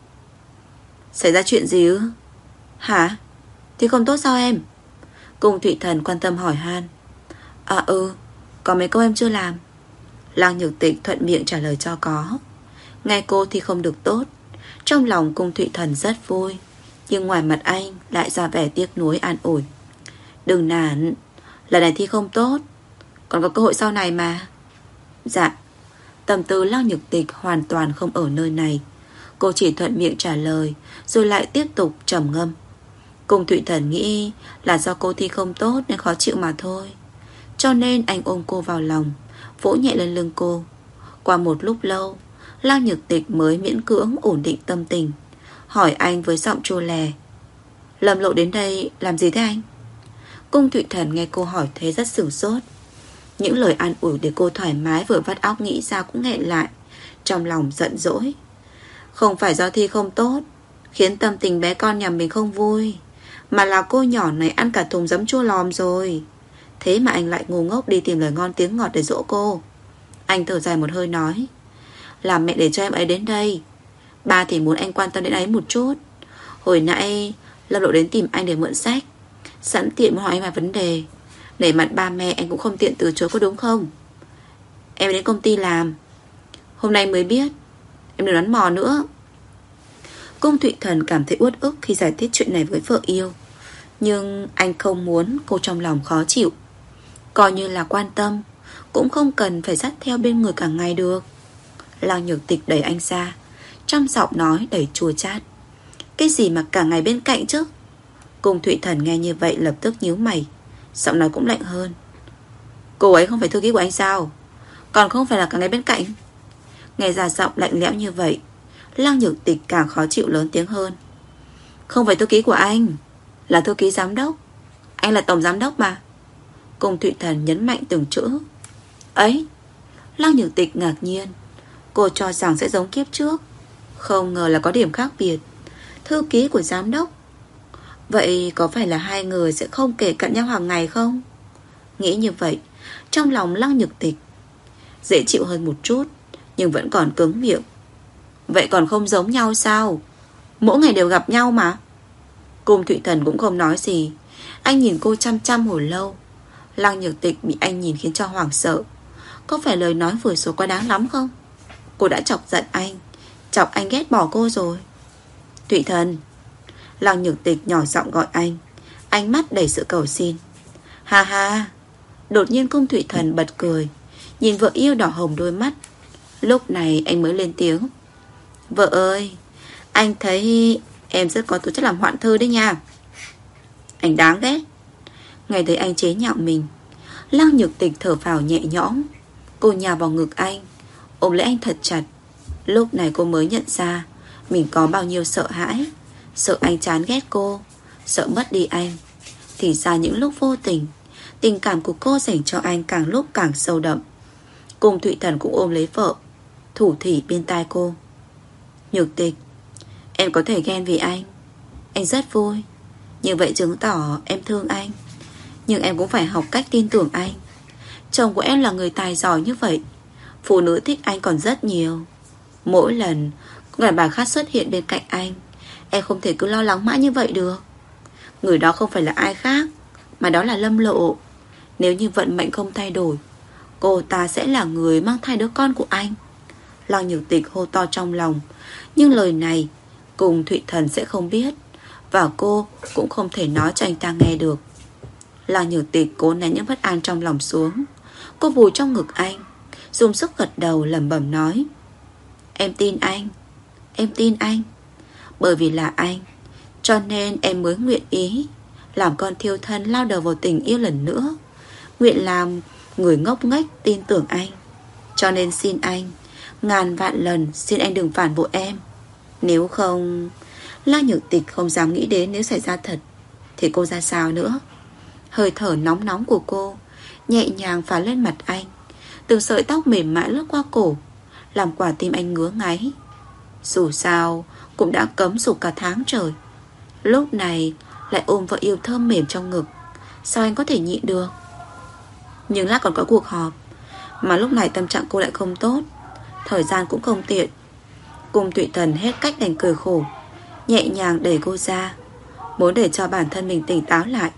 Xảy ra chuyện gì ư? Hả? Thì không tốt sao em? Cung Thụy Thần quan tâm hỏi han. À ừ, có mấy câu em chưa làm. Lăng Nhược Tịch thuận miệng trả lời cho có. Nghe cô thì không được tốt. Trong lòng Cung Thụy Thần rất vui, nhưng ngoài mặt anh lại ra vẻ tiếc nuối an ủi. Đừng nản, lần này thi không tốt, còn có cơ hội sau này mà. Dạ. Tâm tư Lăng Nhược Tịch hoàn toàn không ở nơi này. Cô chỉ thuận miệng trả lời, rồi lại tiếp tục trầm ngâm. Cung Thụy Thần nghĩ là do cô thi không tốt nên khó chịu mà thôi, cho nên anh ôm cô vào lòng, vỗ nhẹ lên lưng cô. Qua một lúc lâu, Lăng Nhược Tịch mới miễn cưỡng ổn định tâm tình, hỏi anh với giọng chua lè. Lâm Lộ đến đây làm gì thế anh? Cung Thụy Thần nghe cô hỏi thế rất sửng sốt. Những lời an ủi để cô thoải mái vừa vắt óc nghĩ ra cũng nghẹn lại, trong lòng giận dỗi. Không phải do thi không tốt khiến tâm tình bé con nhà mình không vui, mà là cô nhỏ này ăn cả thùng giấm chua lòm rồi. Thế mà anh lại ngu ngốc đi tìm lời ngon tiếng ngọt để dỗ cô. Anh thở dài một hơi nói, làm mẹ để cho em ấy đến đây, ba thì muốn anh quan tâm đến ấy một chút. Hồi nãy Lâm Lộ đến tìm anh để mượn sách, sẵn tiện muốn hỏi anh vài vấn đề. Nể mặt ba mẹ anh cũng không tiện từ chối, có đúng không? Em đến công ty làm, hôm nay mới biết. Em đừng đoán mò nữa. Cung Thụy Thần cảm thấy uất ức khi giải thích chuyện này với vợ yêu, nhưng anh không muốn cô trong lòng khó chịu. Coi như là quan tâm, cũng không cần phải dắt theo bên người cả ngày được. Lăng Nhược Tịch đẩy anh ra, trong giọng nói đầy chua chát. Cái gì mà cả ngày bên cạnh chứ? Cung Thụy Thần nghe như vậy lập tức nhíu mày, giọng nói cũng lạnh hơn. Cô ấy không phải thư ký của anh sao? Còn không phải là cả ngày bên cạnh? Nghe ra giọng lạnh lẽo như vậy, Lăng Nhược Tịch càng khó chịu, lớn tiếng hơn. Không phải thư ký của anh, là thư ký giám đốc. Anh là tổng giám đốc mà. Cung Thụy Thần nhấn mạnh từng chữ. Ấy. Lăng Nhược Tịch ngạc nhiên. Cô cho rằng sẽ giống kiếp trước, không ngờ là có điểm khác biệt. Thư ký của giám đốc. Vậy có phải là hai người sẽ không kể cận nhau hàng ngày không? Nghĩ như vậy, trong lòng Lăng Nhược Tịch dễ chịu hơn một chút, nhưng vẫn còn cứng miệng. Vậy còn không giống nhau sao? Mỗi ngày đều gặp nhau mà. Cung Thụy Thần cũng không nói gì. Anh nhìn cô chăm chăm hồi lâu. Lăng Nhược Tịch bị anh nhìn khiến cho hoảng sợ. Có phải lời nói vừa rồi quá đáng lắm không? Cô đã chọc giận anh, chọc anh ghét bỏ cô rồi. Thụy Thần. Lăng Nhược Tịch nhỏ giọng gọi anh, ánh mắt đầy sự cầu xin. Ha ha. Đột nhiên Cung Thụy Thần bật cười, nhìn vợ yêu đỏ hồng đôi mắt. Lúc này anh mới lên tiếng. Vợ ơi, anh thấy em rất có tố chất làm hoạn thư đấy nha. Anh đáng ghét. Nghe thấy anh chế nhạo mình, Lăng Nhược Tịch thở phào nhẹ nhõm. Cô nhào vào ngực anh, ôm lấy anh thật chặt. Lúc này cô mới nhận ra mình có bao nhiêu sợ hãi. Sợ anh chán ghét cô, sợ mất đi anh. Thì ra những lúc vô tình, tình cảm của cô dành cho anh càng lúc càng sâu đậm. Cung Thụy Thần cũng ôm lấy vợ, thủ thỉ bên tai cô. Nhược Tịch, em có thể ghen vì anh. Anh rất vui. Như vậy chứng tỏ em thương anh. Nhưng em cũng phải học cách tin tưởng anh. Chồng của em là người tài giỏi như vậy, phụ nữ thích anh còn rất nhiều. Mỗi lần người đàn bà khác xuất hiện bên cạnh anh, em không thể cứ lo lắng mãi như vậy được. Người đó không phải là ai khác, mà đó là Lâm Lộ. Nếu như vận mệnh không thay đổi, cô ta sẽ là người mang thai đứa con của anh. Lăng Nhược Tịch hô to trong lòng. Nhưng lời này Cung Thụy Thần sẽ không biết, và cô cũng không thể nói cho anh ta nghe được. Lăng Nhược Tịch cố nén những bất an trong lòng xuống. Cô vùi trong ngực anh, dùng sức gật đầu lẩm bẩm nói. Em tin anh. Em tin anh. Bởi vì là anh, cho nên em mới nguyện ý làm con thiêu thân lao đầu vào tình yêu lần nữa. Nguyện làm người ngốc nghếch tin tưởng anh. Cho nên xin anh, ngàn vạn lần xin anh đừng phản bội em. Nếu không... Lăng Nhược Tịch không dám nghĩ đến nếu xảy ra thật thì cô ra sao nữa. Hơi thở nóng nóng của cô nhẹ nhàng phả lên mặt anh. Từng sợi tóc mềm mại lướt qua cổ, làm quả tim anh ngứa ngáy. Dù sao cũng đã cấm dục cả tháng trời, lúc này lại ôm vợ yêu thơm mềm trong ngực, sao anh có thể nhịn được. Nhưng lát còn có cuộc họp, mà lúc này tâm trạng cô lại không tốt, thời gian cũng không tiện. Cung Thụy Thần hết cách đành cười khổ, nhẹ nhàng đẩy cô ra, muốn để cho bản thân mình tỉnh táo lại.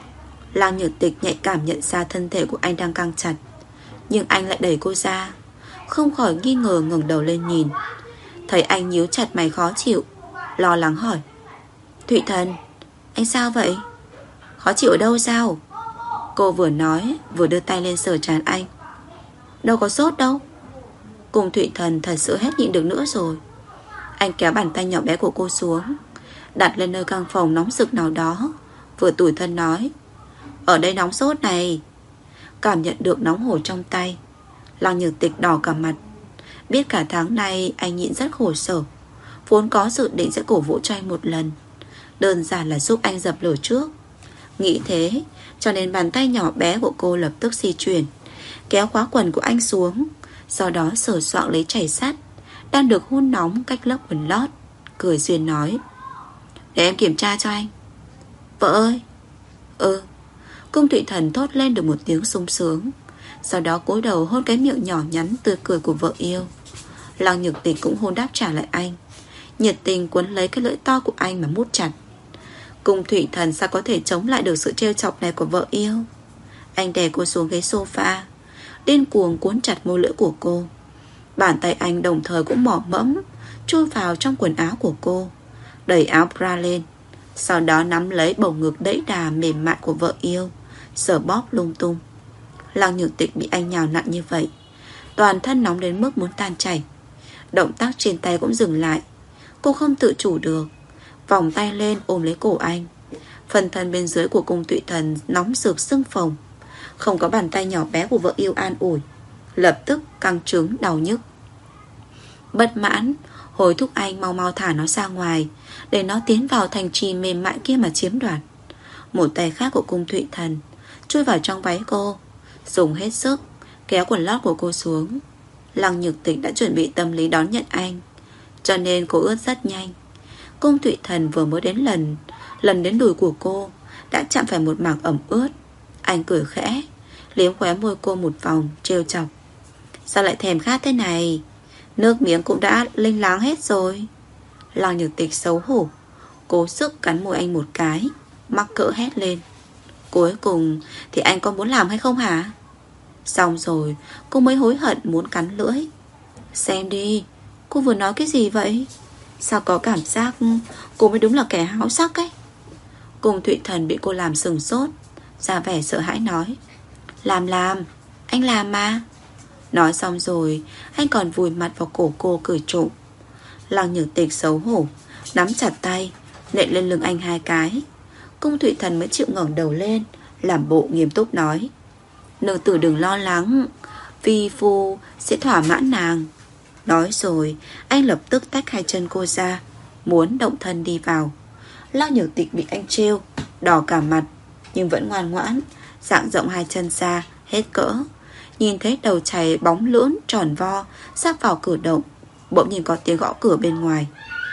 Lăng Nhược Tịch nhạy cảm nhận ra thân thể của anh đang căng chặt, nhưng anh lại đẩy cô ra, không khỏi nghi ngờ ngẩng đầu lên nhìn. Thấy anh nhíu chặt mày khó chịu, lo lắng hỏi. Thụy Thần, anh sao vậy? Khó chịu ở đâu sao? Cô vừa nói vừa đưa tay lên sờ trán anh. Đâu có sốt đâu. Cung Thụy Thần thật sự hết nhịn được nữa rồi. Anh kéo bàn tay nhỏ bé của cô xuống, đặt lên nơi căn phòng nóng rực nào đó, vừa tủi thân nói. Ở đây nóng sốt này. Cảm nhận được nóng hổi trong tay, Lăng Nhược Tịch đỏ cả mặt. Biết cả tháng nay anh nhịn rất khổ sở, vốn có dự định sẽ cổ vũ cho anh một lần, đơn giản là giúp anh dập lửa trước. Nghĩ thế cho nên bàn tay nhỏ bé của cô lập tức di chuyển, kéo khóa quần của anh xuống, sau đó sờ soạng lấy chảy sắt đang được hun nóng cách lớp quần lót, cười duyên nói. Để em kiểm tra cho anh. Vợ ơi. Ừ. Cung Thụy Thần thốt lên được một tiếng sung sướng, sau đó cúi đầu hôn cái miệng nhỏ nhắn tươi cười của vợ yêu. Lăng Nhược Tịch cũng hôn đáp trả lại anh, nhiệt tình quấn lấy cái lưỡi to của anh mà mút chặt. Cung Thụy Thần sao có thể chống lại được sự trêu chọc này của vợ yêu. Anh đè cô xuống ghế sofa, điên cuồng cuốn chặt môi lưỡi của cô. Bàn tay anh đồng thời cũng mỏ mẫm chui vào trong quần áo của cô, đẩy áo bra lên, sau đó nắm lấy bầu ngực đẫy đà mềm mại của vợ yêu, sờ bóp lung tung. Lăng Nhược Tịch bị anh nhào nặn như vậy, toàn thân nóng đến mức muốn tan chảy. Động tác trên tay cũng dừng lại. Cô không tự chủ được, vòng tay lên ôm lấy cổ anh. Phần thân bên dưới của Cung Thụy Thần nóng rực sưng phồng, không có bàn tay nhỏ bé của vợ yêu an ủi, lập tức căng trứng đau nhức. Bất mãn hối thúc anh mau mau thả nó ra ngoài, để nó tiến vào thành trì mềm mại kia mà chiếm đoạt. Một tay khác của Cung Thụy Thần chui vào trong váy cô, dùng hết sức kéo quần lót của cô xuống. Lăng Nhược Tịch đã chuẩn bị tâm lý đón nhận anh, cho nên cô ướt rất nhanh. Cung Thụy Thần vừa mới đến lần Lần đến đùi của cô đã chạm phải một mảng ẩm ướt. Anh cười khẽ, liếm khóe môi cô một vòng, trêu chọc. Sao lại thèm khát thế này? Nước miếng cũng đã lênh láng hết rồi. Lăng Nhược Tịch xấu hổ, cố sức cắn môi anh một cái, mắc cỡ hét lên. Cuối cùng thì anh có muốn làm hay không hả? Xong rồi cô mới hối hận muốn cắn lưỡi. Xem đi, Cô vừa nói cái gì vậy? Sao có cảm giác cô mới đúng là kẻ háo sắc ấy. Cung Thụy Thần bị cô làm sừng sốt, ra vẻ sợ hãi nói: Làm làm, anh làm mà. Nói xong rồi anh còn vùi mặt vào cổ cô cười trộm. Lăng Nhược Tịch xấu hổ nắm chặt tay, nện lên lưng anh hai cái. Cung Thụy Thần mới chịu ngẩng đầu lên, làm bộ nghiêm túc nói: Nương tử đừng lo lắng, vi phu sẽ thỏa mãn nàng. Nói rồi anh lập tức tách hai chân cô ra, muốn động thân đi vào. Lăng Nhược Tịch bị anh trêu đỏ cả mặt, nhưng vẫn ngoan ngoãn dang rộng hai chân ra hết cỡ. Nhìn thấy đầu chày bóng lưỡng tròn vo sắp vào cửa động, bỗng nhìn có tiếng gõ cửa bên ngoài.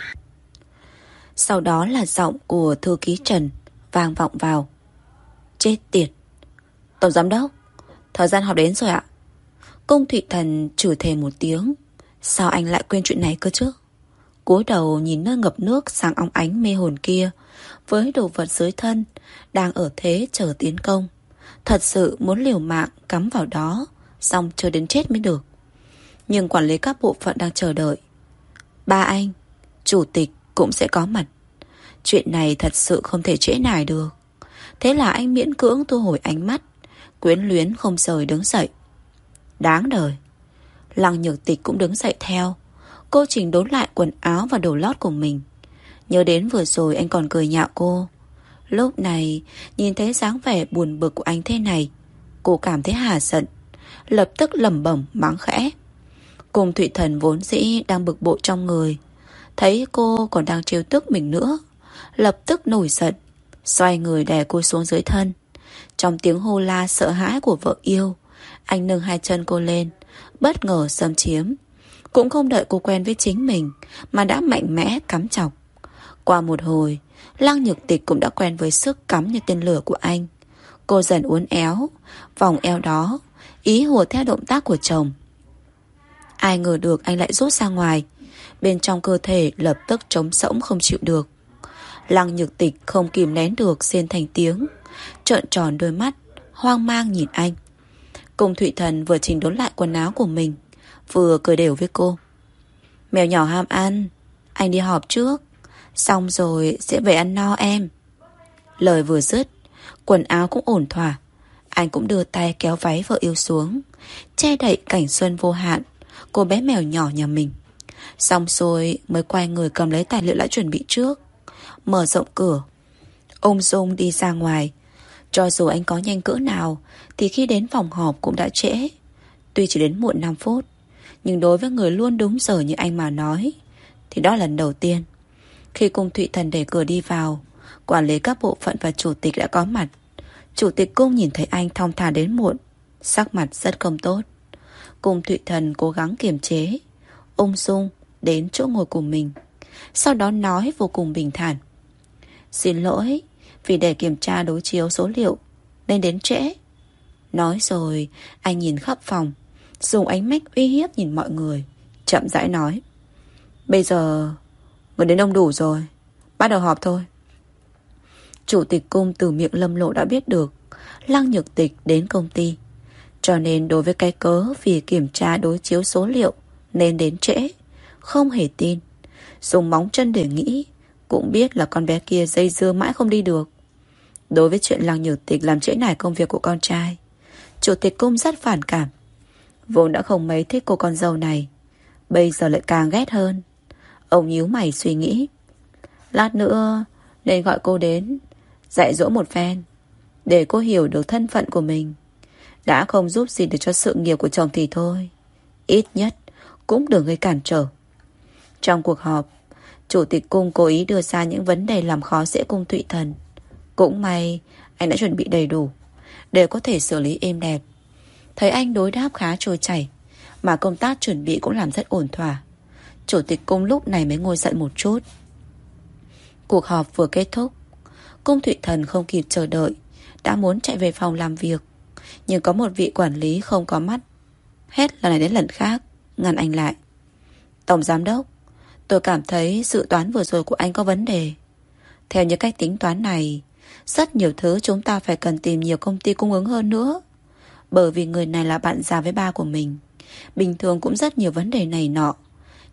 Sau đó là giọng của thư ký Trần vang vọng vào: Chết tiệt, tổng giám đốc, thời gian họp đến rồi ạ. Cung Thụy Thần chửi thề một tiếng. Sao anh lại quên chuyện này cơ chứ? Cúi đầu nhìn nơi ngập nước sáng óng ánh mê hồn kia, với đồ vật dưới thân đang ở thế chờ tiến công. Thật sự muốn liều mạng cắm vào đó, xong chờ đến chết mới được. Nhưng quản lý các bộ phận đang chờ đợi. Ba anh, chủ tịch cũng sẽ có mặt. Chuyện này thật sự không thể trễ nải được. Thế là anh miễn cưỡng thu hồi ánh mắt, quyến luyến không rời đứng dậy. Đáng đời. Lăng Nhược Tịch cũng đứng dậy theo. Cô chỉnh đốn lại quần áo và đồ lót của mình. Nhớ đến vừa rồi anh còn cười nhạo cô. Lúc này nhìn thấy dáng vẻ buồn bực của anh thế này, cô cảm thấy hà giận, lập tức lẩm bẩm mắng khẽ. Cung Thụy Thần vốn dĩ đang bực bội trong người, thấy cô còn đang trêu tức mình nữa, lập tức nổi giận, xoay người đè cô xuống dưới thân. Trong tiếng hô la sợ hãi của vợ yêu, anh nâng hai chân cô lên, bất ngờ xâm chiếm. Cũng không đợi cô quen với chính mình mà đã mạnh mẽ cắm chọc. Qua một hồi, Lăng Nhược Tịch cũng đã quen với sức cắm như tên lửa của anh. Cô dần uốn éo, vòng eo đó, ý hùa theo động tác của chồng. Ai ngờ được anh lại rút ra ngoài. Bên trong cơ thể lập tức trống rỗng không chịu được. Lăng Nhược Tịch không kìm nén được rên thành tiếng, trợn tròn đôi mắt, hoang mang nhìn anh. Cung Thụy Thần vừa chỉnh đốn lại quần áo của mình, vừa cười đều với cô. Mèo nhỏ ham ăn, anh đi họp trước, xong rồi sẽ về ăn no em. Lời vừa dứt, quần áo cũng ổn thỏa, anh cũng đưa tay kéo váy vợ yêu xuống, che đậy cảnh xuân vô hạn cô bé mèo nhỏ nhà mình. Xong rồi mới quay người cầm lấy tài liệu đã chuẩn bị trước, mở rộng cửa, ung dung đi ra ngoài. Cho dù anh có nhanh cỡ nào thì khi đến phòng họp cũng đã trễ. Tuy chỉ đến muộn năm phút, nhưng đối với người luôn đúng giờ như anh mà nói, thì đó là lần đầu tiên. Khi Cung Thụy Thần đẩy cửa đi vào, quản lý các bộ phận và chủ tịch đã có mặt. Chủ tịch Cung nhìn thấy anh thong thả đến muộn, sắc mặt rất không tốt. Cung Thụy Thần cố gắng kiềm chế, ung dung đến chỗ ngồi của mình, sau đó nói vô cùng bình thản: Xin lỗi, vì để kiểm tra đối chiếu số liệu nên đến trễ. Nói rồi anh nhìn khắp phòng, dùng ánh mắt uy hiếp nhìn mọi người, chậm rãi nói: Bây giờ người đến đông đủ rồi, bắt đầu họp thôi. Chủ tịch Cung từ miệng Lâm Lộ đã biết được Lăng Nhược Tịch đến công ty, cho nên đối với cái cớ vì kiểm tra đối chiếu số liệu nên đến trễ, không hề tin. Dùng móng chân để nghĩ, cũng biết là con bé kia dây dưa mãi không đi được. Đối với chuyện Lăng Nhược Tịch làm trễ nải công việc của con trai, chủ tịch Cung rất phản cảm. Vốn đã không mấy thích cô con dâu này, bây giờ lại càng ghét hơn. Ông nhíu mày suy nghĩ, lát nữa nên gọi cô đến dạy dỗ một phen, để cô hiểu được thân phận của mình. Đã không giúp gì được cho sự nghiệp của chồng thì thôi, ít nhất cũng đừng gây cản trở. Trong cuộc họp, chủ tịch Cung cố ý đưa ra những vấn đề làm khó dễ Cung Thụy Thần. Cũng may anh đã chuẩn bị đầy đủ để có thể xử lý êm đẹp. Thấy anh đối đáp khá trôi chảy, mà công tác chuẩn bị cũng làm rất ổn thỏa, chủ tịch Cung lúc này mới ngồi giận một chút. Cuộc họp vừa kết thúc, Cung Thụy Thần không kịp chờ đợi đã muốn chạy về phòng làm việc, nhưng có một vị quản lý không có mắt, hết lần này đến lần khác ngăn anh lại. Tổng giám đốc, tôi cảm thấy dự toán vừa rồi của anh có vấn đề. Theo như cách tính toán này, rất nhiều thứ chúng ta phải cần tìm nhiều công ty cung ứng hơn nữa. Bởi vì người này là bạn già với ba của mình, bình thường cũng rất nhiều vấn đề này nọ,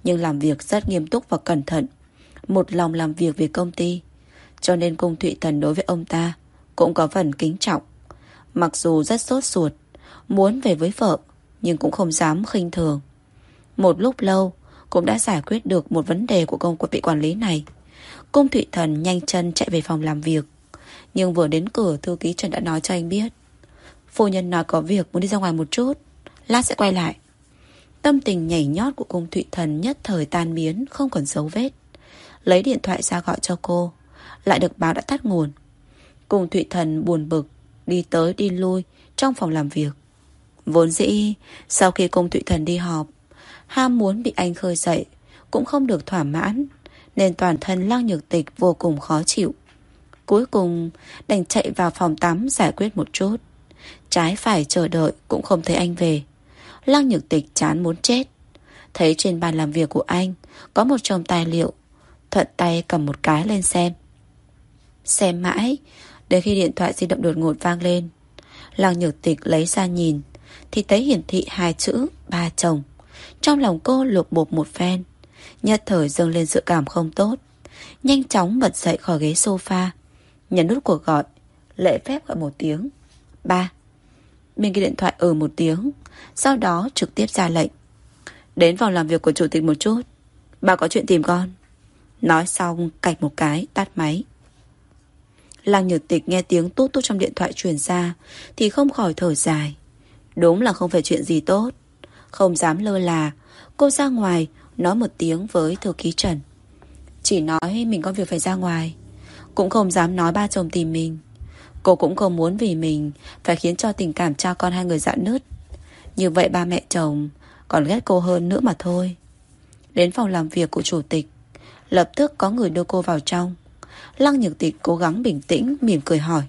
nhưng làm việc rất nghiêm túc và cẩn thận, một lòng làm việc vì công ty. Cho nên Cung Thụy Thần đối với ông ta cũng có phần kính trọng. Mặc dù rất sốt ruột, muốn về với vợ, nhưng cũng không dám khinh thường. Một lúc lâu cũng đã giải quyết được một vấn đề của công của vị quản lý này. Cung Thụy Thần nhanh chân chạy về phòng làm việc. Nhưng vừa đến cửa, thư ký Trần đã nói cho anh biết phu nhân nói có việc muốn đi ra ngoài một chút, lát sẽ quay lại. Tâm tình nhảy nhót của Cung Thụy Thần nhất thời tan biến, không còn dấu vết. Lấy điện thoại ra gọi cho cô, lại được báo đã tắt nguồn. Cung Thụy Thần buồn bực đi tới đi lui trong phòng làm việc. Vốn dĩ sau khi Cung Thụy Thần đi họp, ham muốn bị anh khơi dậy cũng không được thỏa mãn, nên toàn thân Lăng Nhược Tịch vô cùng khó chịu. Cuối cùng đành chạy vào phòng tắm giải quyết một chút. Trái phải chờ đợi cũng không thấy anh về. Lăng Nhược Tịch chán muốn chết. Thấy trên bàn làm việc của anh có một chồng tài liệu, thuận tay cầm một cái lên xem. Xem mãi đến khi điện thoại di động đột ngột vang lên. Lăng Nhược Tịch lấy ra nhìn thì thấy hiển thị hai chữ ba chồng. Trong lòng cô lục bục một phen, nhất thời dâng lên dự cảm không tốt. Nhanh chóng bật dậy khỏi ghế sofa, nhấn nút cuộc gọi, lễ phép gọi một tiếng ba. Bên kia điện thoại ừ một tiếng, sau đó trực tiếp ra lệnh: đến phòng làm việc của chủ tịch một chút, bà có chuyện tìm con. Nói xong cạch một cái tắt máy. Lăng Nhược Tịch nghe tiếng tút tút trong điện thoại truyền ra thì không khỏi thở dài. Đúng là không phải chuyện gì tốt. Không dám lơ là, cô ra ngoài nói một tiếng với thư ký Trần. Chỉ nói mình có việc phải ra ngoài, cũng không dám nói ba chồng tìm mình. Cô cũng không muốn vì mình phải khiến cho tình cảm cha con hai người rạn nứt. Như vậy ba mẹ chồng còn ghét cô hơn nữa mà thôi. Đến phòng làm việc của chủ tịch, lập tức có người đưa cô vào trong. Lăng Nhược Tịch cố gắng bình tĩnh, mỉm cười hỏi: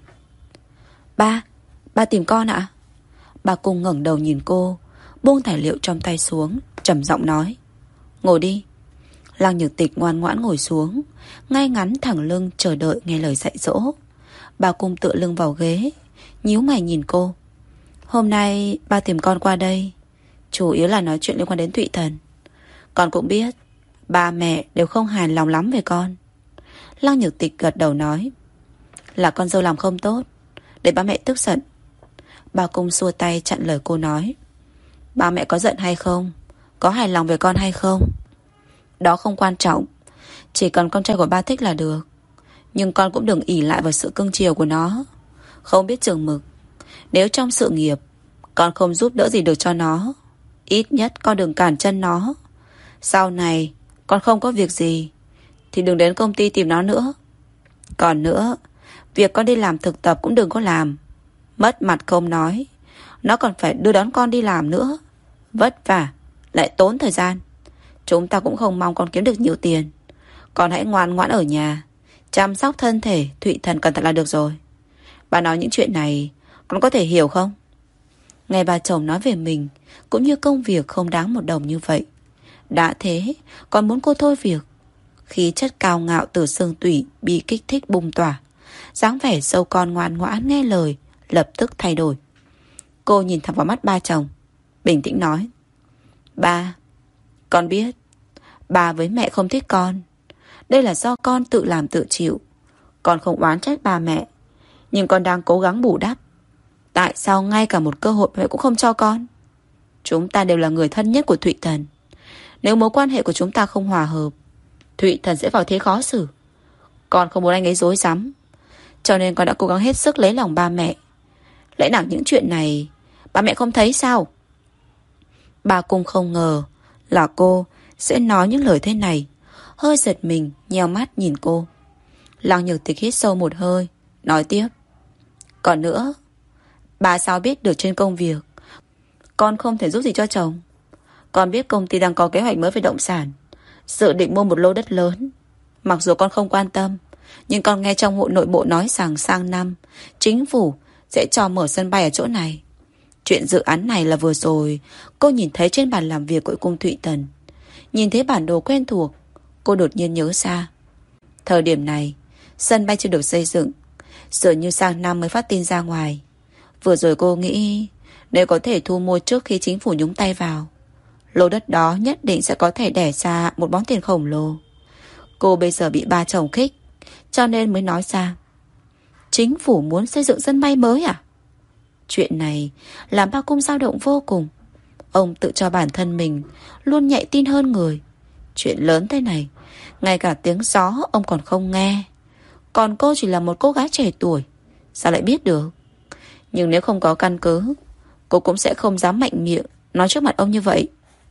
Ba, ba tìm con ạ? Bà Cung ngẩng đầu nhìn cô, buông tài liệu trong tay xuống, trầm giọng nói: ngồi đi. Lăng Nhược Tịch ngoan ngoãn ngồi xuống, ngay ngắn thẳng lưng chờ đợi nghe lời dạy dỗ. Bà Cung tựa lưng vào ghế, nhíu mày nhìn cô: hôm nay ba tìm con qua đây chủ yếu là nói chuyện liên quan đến Thụy Thần. Con cũng biết ba mẹ đều không hài lòng lắm về con. Lăng Nhược Tịch gật đầu nói: là con dâu làm không tốt, để ba mẹ tức giận. Bà Cung xua tay chặn lời cô nói: ba mẹ có giận hay không, có hài lòng về con hay không, đó không quan trọng. Chỉ cần con trai của ba thích là được. Nhưng con cũng đừng ỷ lại vào sự cưng chiều của nó, không biết chừng mực. Nếu trong sự nghiệp con không giúp đỡ gì được cho nó, ít nhất con đừng cản chân nó. Sau này con không có việc gì thì đừng đến công ty tìm nó nữa. Còn nữa, việc con đi làm thực tập cũng đừng có làm. Mất mặt không nói, nó còn phải đưa đón con đi làm nữa, vất vả, lại tốn thời gian. Chúng ta cũng không mong con kiếm được nhiều tiền. Con hãy ngoan ngoãn ở nhà, chăm sóc thân thể Thụy Thần cẩn thận là được rồi. Bà nói những chuyện này con có thể hiểu không? Nghe bà chồng nói về mình cũng như công việc không đáng một đồng như vậy, đã thế còn muốn cô thôi việc. Khí chất cao ngạo từ xương tủy bị kích thích bùng tỏa. Dáng vẻ sâu con ngoan ngoãn nghe lời lập tức thay đổi. Cô nhìn thẳng vào mắt ba chồng, bình tĩnh nói: ba, con biết ba với mẹ không thích con. Đây là do con tự làm tự chịu. Con không oán trách ba mẹ, nhưng con đang cố gắng bù đắp. Tại sao ngay cả một cơ hội mẹ cũng không cho con? Chúng ta đều là người thân nhất của Thụy Thần. Nếu mối quan hệ của chúng ta không hòa hợp, Thụy Thần sẽ vào thế khó xử. Con không muốn anh ấy rối rắm, cho nên con đã cố gắng hết sức lấy lòng ba mẹ. Lẽ nào những chuyện này ba mẹ không thấy sao? Bà Cung không ngờ là cô sẽ nói những lời thế này, hơi giật mình, nheo mắt nhìn cô. Lăng Nhược Tịch hít sâu một hơi, nói tiếp: còn nữa, bà sao biết được trên công việc con không thể giúp gì cho chồng. Con biết công ty đang có kế hoạch mới về động sản, dự định mua một lô đất lớn. Mặc dù con không quan tâm, nhưng con nghe trong hội nội bộ nói rằng sang năm chính phủ sẽ cho mở sân bay ở chỗ này. Chuyện dự án này là vừa rồi cô nhìn thấy trên bàn làm việc của Cung Thụy Thần. Nhìn thấy bản đồ quen thuộc, cô đột nhiên nhớ ra. Thời điểm này sân bay chưa được xây dựng, dường như sang năm mới phát tin ra ngoài. Vừa rồi cô nghĩ nếu có thể thu mua trước khi chính phủ nhúng tay vào, Lô đất đó nhất định sẽ có thể đẻ ra một món tiền khổng lồ. Cô bây giờ bị ba chồng khích, cho nên mới nói ra. Chính phủ muốn xây dựng sân bay mới à? Chuyện này làm ba Cung dao động vô cùng. Ông tự cho bản thân mình luôn nhạy tin hơn người. Chuyện lớn thế này, ngay cả tiếng gió ông còn không nghe. Còn cô chỉ là một cô gái trẻ tuổi, sao lại biết được? Nhưng nếu không có căn cứ, cô cũng sẽ không dám mạnh miệng nói trước mặt ông như vậy.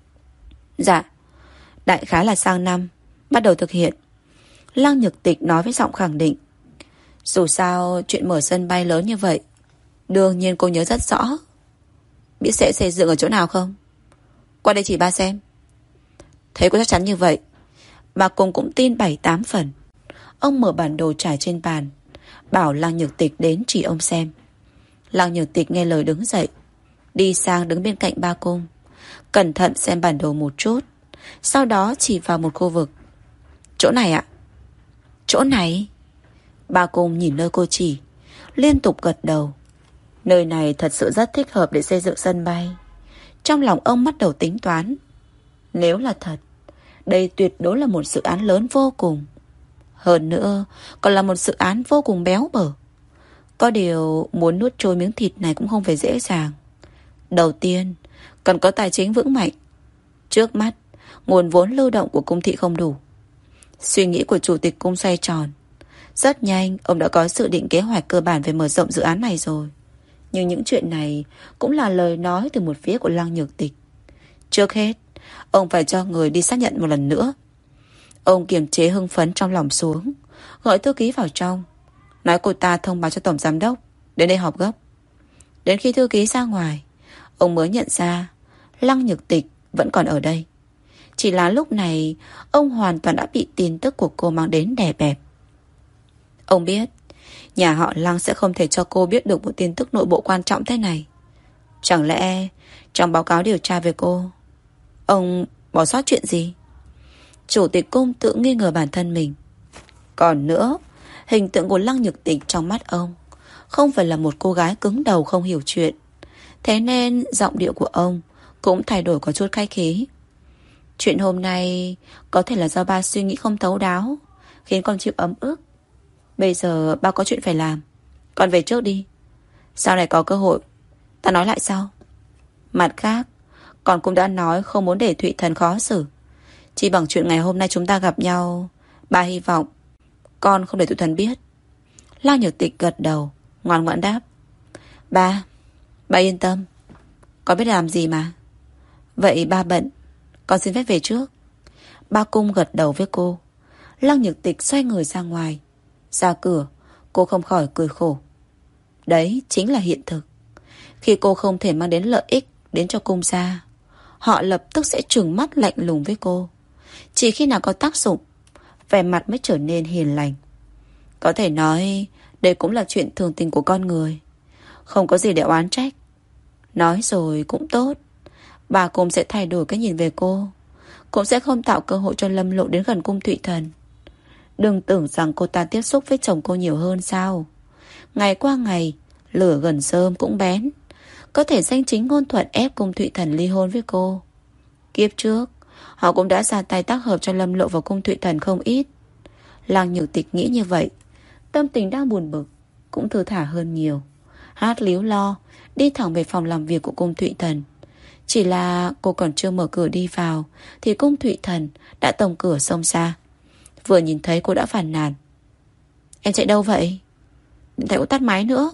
Dạ, đại khái là sang năm bắt đầu thực hiện. Lăng Nhược Tịch nói với giọng khẳng định. Dù sao chuyện mở sân bay lớn như vậy, đương nhiên cô nhớ rất rõ. Biết sẽ xây dựng ở chỗ nào không? Qua đây chỉ ba xem. Thấy cô chắc chắn như vậy, bà cùng cũng tin bảy tám phần. Ông mở bản đồ trải trên bàn, bảo Lăng Nhược Tịch đến chỉ ông xem. Lăng Nhược Tịch nghe lời đứng dậy, đi sang đứng bên cạnh ba Cung, cẩn thận xem bản đồ một chút, sau đó chỉ vào một khu vực. Chỗ này ạ. Chỗ này? Ba Cung nhìn nơi cô chỉ, liên tục gật đầu. Nơi này thật sự rất thích hợp để xây dựng sân bay. Trong lòng ông bắt đầu tính toán. Nếu là thật, đây tuyệt đối là một dự án lớn vô cùng. Hơn nữa, còn là một dự án vô cùng béo bở. Có điều muốn nuốt trôi miếng thịt này cũng không phải dễ dàng. Đầu tiên, cần có tài chính vững mạnh. Trước mắt, nguồn vốn lưu động của cung thị không đủ. Suy nghĩ của chủ tịch cung xoay tròn. Rất nhanh, ông đã có dự định kế hoạch cơ bản về mở rộng dự án này rồi. Nhưng những chuyện này cũng là lời nói từ một phía của Lăng Nhược Tịch. Trước hết, ông phải cho người đi xác nhận một lần nữa. Ông kiềm chế hưng phấn trong lòng xuống, gọi thư ký vào trong, nói cô ta thông báo cho tổng giám đốc đến đây họp gấp. Đến khi thư ký ra ngoài, ông mới nhận ra Lăng Nhược Tịch vẫn còn ở đây. Chỉ là lúc này ông hoàn toàn đã bị tin tức của cô mang đến đè bẹp. Ông biết nhà họ Lăng sẽ không thể cho cô biết được một tin tức nội bộ quan trọng thế này. Chẳng lẽ trong báo cáo điều tra về cô, ông bỏ sót chuyện gì? Chủ tịch cung tự nghi ngờ bản thân mình. Còn nữa, hình tượng của Lăng Nhược Tịch trong mắt ông không phải là một cô gái cứng đầu không hiểu chuyện. Thế nên giọng điệu của ông cũng thay đổi có chút khách khí. Chuyện hôm nay có thể là do ba suy nghĩ không thấu đáo, khiến con chịu ấm ức. Bây giờ ba có chuyện phải làm, con về trước đi. Sau này có cơ hội ta nói lại sau. Mặt khác, con cũng đã nói không muốn để Thụy Thần khó xử. Chỉ bằng chuyện ngày hôm nay chúng ta gặp nhau, ba hy vọng con không để Thụy Thần biết. Lăng Nhược Tịch gật đầu, ngoan ngoãn đáp. Ba, ba yên tâm, con biết làm gì mà. Vậy ba bận, con xin phép về trước. Ba Cung gật đầu với cô. Lăng Nhược Tịch xoay người ra ngoài. Ra cửa, cô không khỏi cười khổ. Đấy chính là hiện thực. Khi cô không thể mang đến lợi ích đến cho cung gia, họ lập tức sẽ trừng mắt lạnh lùng với cô. Chỉ khi nào có tác dụng, vẻ mặt mới trở nên hiền lành. Có thể nói đây cũng là chuyện thường tình của con người, không có gì để oán trách. Nói rồi cũng tốt, bà Cung sẽ thay đổi cái nhìn về cô, cũng sẽ không tạo cơ hội cho Lâm Lộ đến gần cung Thụy Thần. Đừng tưởng rằng cô ta tiếp xúc với chồng cô nhiều hơn sao. Ngày qua ngày, lửa gần rơm cũng bén. Có thể danh chính ngôn thuận ép cung Thụy Thần ly hôn với cô. Kiếp trước, họ cũng đã ra tay tác hợp cho Lâm Lộ và cung Thụy Thần không ít. Lăng Nhược Tịch nghĩ như vậy, tâm tình đang buồn bực cũng thư thả hơn nhiều. Hát líu lo, đi thẳng về phòng làm việc của cung Thụy Thần. Chỉ là cô còn chưa mở cửa đi vào thì cung Thụy Thần đã tông cửa xông ra. Vừa nhìn thấy cô đã phàn nàn. Em chạy đâu vậy? Điện thoại cũng tắt máy nữa.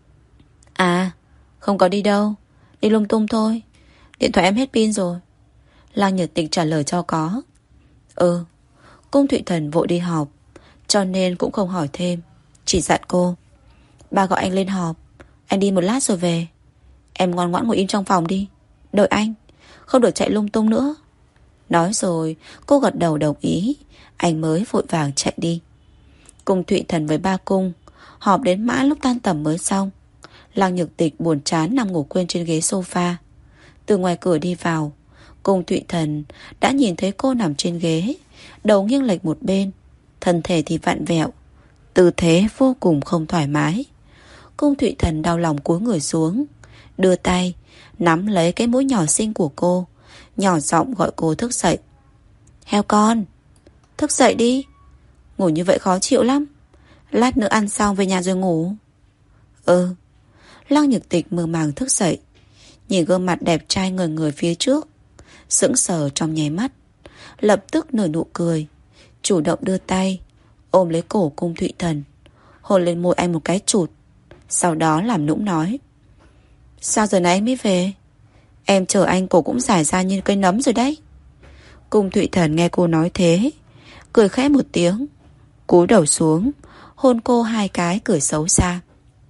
À, không có đi đâu, đi lung tung thôi. Điện thoại em hết pin rồi. Lăng Nhược Tịch trả lời cho có. Ừ, cung Thụy Thần vội đi họp, cho nên cũng không hỏi thêm, chỉ dặn cô. Ba gọi anh lên họp, anh đi một lát rồi về. Em ngoan ngoãn ngồi im trong phòng đi, đợi anh, không được chạy lung tung nữa. Nói rồi cô gật đầu đồng ý. Anh mới vội vàng chạy đi. Cung Thụy Thần với ba Cung họp đến mãi lúc tan tầm mới xong. Lăng Nhược Tịch buồn chán nằm ngủ quên trên ghế sofa. Từ ngoài cửa đi vào, Cung Thụy Thần đã nhìn thấy cô nằm trên ghế, đầu nghiêng lệch một bên, thân thể thì vặn vẹo, tư thế vô cùng không thoải mái. Cung Thụy Thần đau lòng cúi người xuống, đưa tay nắm lấy cái mũi nhỏ xinh của cô, nhỏ giọng gọi cô thức dậy. Heo con, thức dậy đi. Ngủ như vậy khó chịu lắm. Lát nữa ăn xong về nhà rồi ngủ. Ừ. Lăng Nhược Tịch mơ màng thức dậy, nhìn gương mặt đẹp trai ngời người phía trước, sững sờ trong nháy mắt, lập tức nở nụ cười, chủ động đưa tay ôm lấy cổ Cung Thụy Thần, hôn lên môi anh một cái chụt. Sau đó làm nũng nói: Sao giờ này anh mới về? Em chờ anh cổ cũng dài ra như cây nấm rồi đấy. Cung Thụy Thần nghe cô nói thế, cười khẽ một tiếng, cúi đầu xuống hôn cô hai cái, cười xấu xa.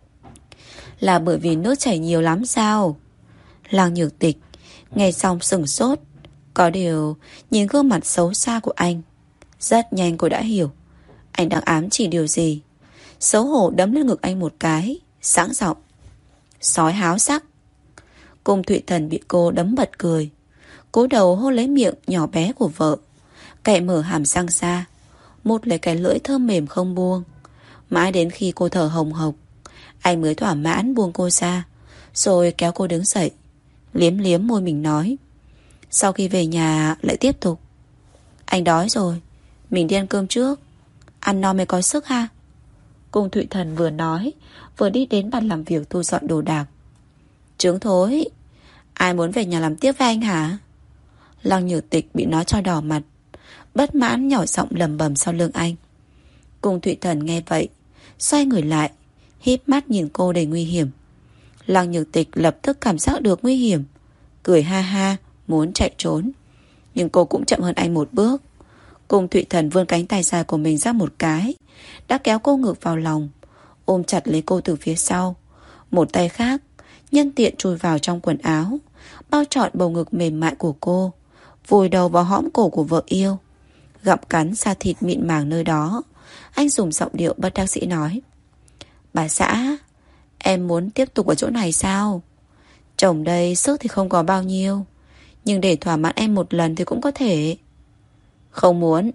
Là bởi vì nước chảy nhiều lắm sao? Lăng Nhược Tịch nghe xong sừng sốt. Có điều nhìn gương mặt xấu xa của anh, rất nhanh cô đã hiểu anh đang ám chỉ điều gì. Xấu hổ đấm lên ngực anh một cái, sẵn giọng: Sói háo sắc. Cung Thụy Thần bị cô đấm bật cười, cúi đầu hôn lấy miệng nhỏ bé của vợ, cạy mở hàm răng ra, mút lấy cái lưỡi thơm mềm không buông. Mãi đến khi cô thở hồng hộc, anh mới thỏa mãn buông cô ra, rồi kéo cô đứng dậy, liếm liếm môi mình nói: Sau khi về nhà lại tiếp tục. Anh đói rồi, mình đi ăn cơm trước, ăn no mới có sức ha. Cung Thụy Thần vừa nói vừa đi đến bàn làm việc thu dọn đồ đạc. Trướng thối, ai muốn về nhà làm tiếp với anh hả? Lăng Nhược Tịch bị nói cho đỏ mặt, bất mãn nhỏ giọng lầm bầm sau lưng anh. Cung Thụy Thần nghe vậy, xoay người lại, híp mắt nhìn cô đầy nguy hiểm. Lăng Nhược Tịch lập tức cảm giác được nguy hiểm, cười ha ha muốn chạy trốn, nhưng cô cũng chậm hơn anh một bước. Cung Thụy Thần vươn cánh tay dài của mình ra một cái, đã kéo cô ngược vào lòng, ôm chặt lấy cô từ phía sau. Một tay khác nhân tiện chui vào trong quần áo, bao trọn bầu ngực mềm mại của cô, vùi đầu vào hõm cổ của vợ yêu, gặm cắn da thịt mịn màng nơi đó. Anh dùng giọng điệu bất đắc dĩ nói: Bà xã, em muốn tiếp tục ở chỗ này sao? Chồng đây sức thì không có bao nhiêu, nhưng để thỏa mãn em một lần thì cũng có thể. Không muốn.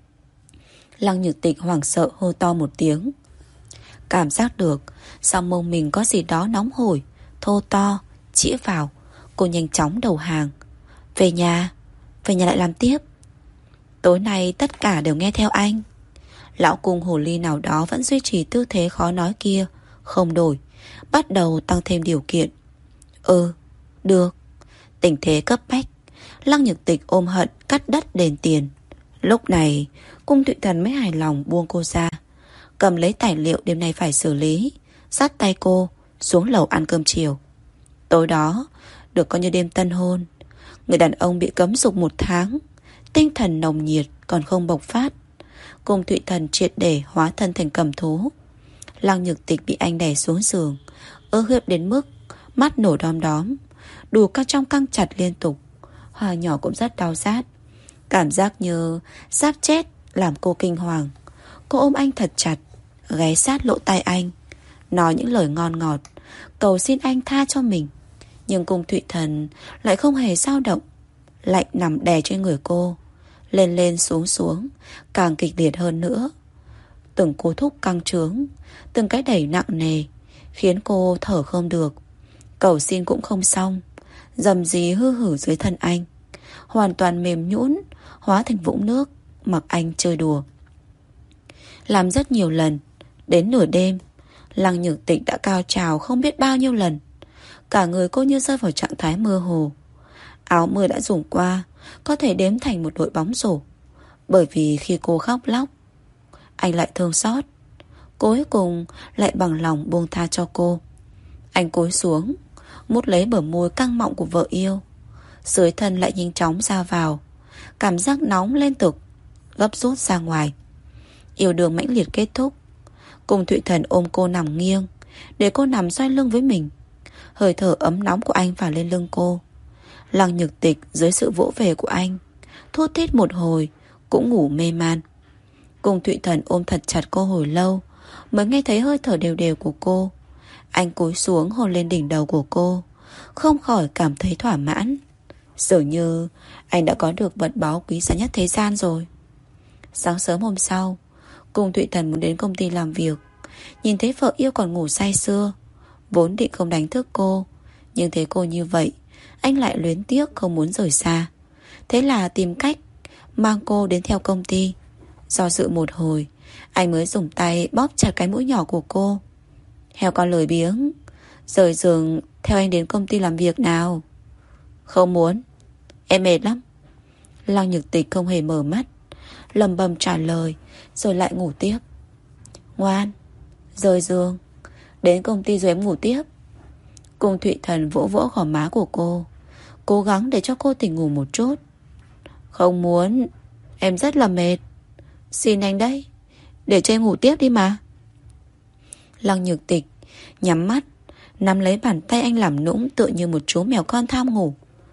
Lăng Nhược Tịch hoảng sợ hô to một tiếng. Cảm giác được sau mông mình có gì đó nóng hổi, thô to chĩa vào, cô nhanh chóng đầu hàng. Về nhà, về nhà lại làm tiếp. Tối nay tất cả đều nghe theo anh. Lão cung hồ ly nào đó vẫn duy trì tư thế khó nói kia, không đổi, bắt đầu tăng thêm điều kiện. Ừ, được. Tình thế cấp bách, Lăng Nhược Tịch ôm hận cắt đất đền tiền. Lúc này Cung Thụy Thần mới hài lòng buông cô ra, cầm lấy tài liệu đêm nay phải xử lý, dắt tay cô xuống lầu ăn cơm chiều. Tối đó được coi như đêm tân hôn. Người đàn ông bị cấm dục một tháng, tinh thần nồng nhiệt còn không bộc phát. Cung Thụy Thần triệt để hóa thân thành cầm thú. Lăng Nhược Tịch bị anh đè xuống giường, ơ hiếp đến mức mắt nổ đom đóm, đủ các trong căng chặt liên tục. Hoa nhỏ cũng rất đau rát, cảm giác như sắp chết làm cô kinh hoàng. Cô ôm anh thật chặt, ghé sát lỗ tai anh, nói những lời ngon ngọt, cầu xin anh tha cho mình. Nhưng Cung Thụy Thần lại không hề dao động, lạnh nằm đè trên người cô, lên lên xuống xuống, càng kịch liệt hơn nữa. Từng cú thúc căng trướng, từng cái đẩy nặng nề, khiến cô thở không được. Cầu xin cũng không xong, dầm dí hư hử dưới thân anh, hoàn toàn mềm nhũn, hóa thành vũng nước, mặc anh chơi đùa. Làm rất nhiều lần, đến nửa đêm, Lăng Nhược Tịch đã cao trào không biết bao nhiêu lần. Cả người cô như rơi vào trạng thái mơ hồ. Áo mưa đã dùng qua, có thể đếm thành một đội bóng rổ. Bởi vì khi cô khóc lóc, anh lại thương xót, cuối cùng lại bằng lòng buông tha cho cô. Anh cúi xuống, mút lấy bờ môi căng mọng của vợ yêu, dưới thân lại nhanh chóng ra vào, cảm giác nóng lên cực, gấp rút ra ngoài. Yêu đương mãnh liệt kết thúc. Cung Thụy Thần ôm cô nằm nghiêng, để cô nằm xoay lưng với mình. Hơi thở ấm nóng của anh phả lên lưng cô. Lăng Nhược Tịch dưới sự vỗ về của anh, thút thít một hồi, cũng ngủ mê man. Cung Thụy Thần ôm thật chặt cô hồi lâu, mới nghe thấy hơi thở đều đều của cô. Anh cúi xuống hôn lên đỉnh đầu của cô, không khỏi cảm thấy thỏa mãn. Dường như anh đã có được vật báu quý giá nhất thế gian rồi. Sáng sớm hôm sau, Cung Thụy Thần muốn đến công ty làm việc, nhìn thấy vợ yêu còn ngủ say sưa, vốn định không đánh thức cô, nhưng thấy cô như vậy, anh lại luyến tiếc không muốn rời xa. Thế là tìm cách mang cô đến theo công ty. Do dự một hồi, anh mới dùng tay bóp chặt cái mũi nhỏ của cô. Heo con lười biếng, rời giường theo anh đến công ty làm việc nào. Không muốn, em mệt lắm. Lăng Nhược Tịch không hề mở mắt, lầm bầm trả lời, rồi lại ngủ tiếp. Ngoan, rời giường, đến công ty rồi em ngủ tiếp. Cung Thụy Thần vỗ vỗ gò má của cô, cố gắng để cho cô tỉnh ngủ một chút. Không muốn, em rất là mệt. Xin anh đấy, để cho em ngủ tiếp đi mà. Lăng Nhược Tịch nhắm mắt, nắm lấy bàn tay anh làm nũng, tựa như một chú mèo con tham ngủ.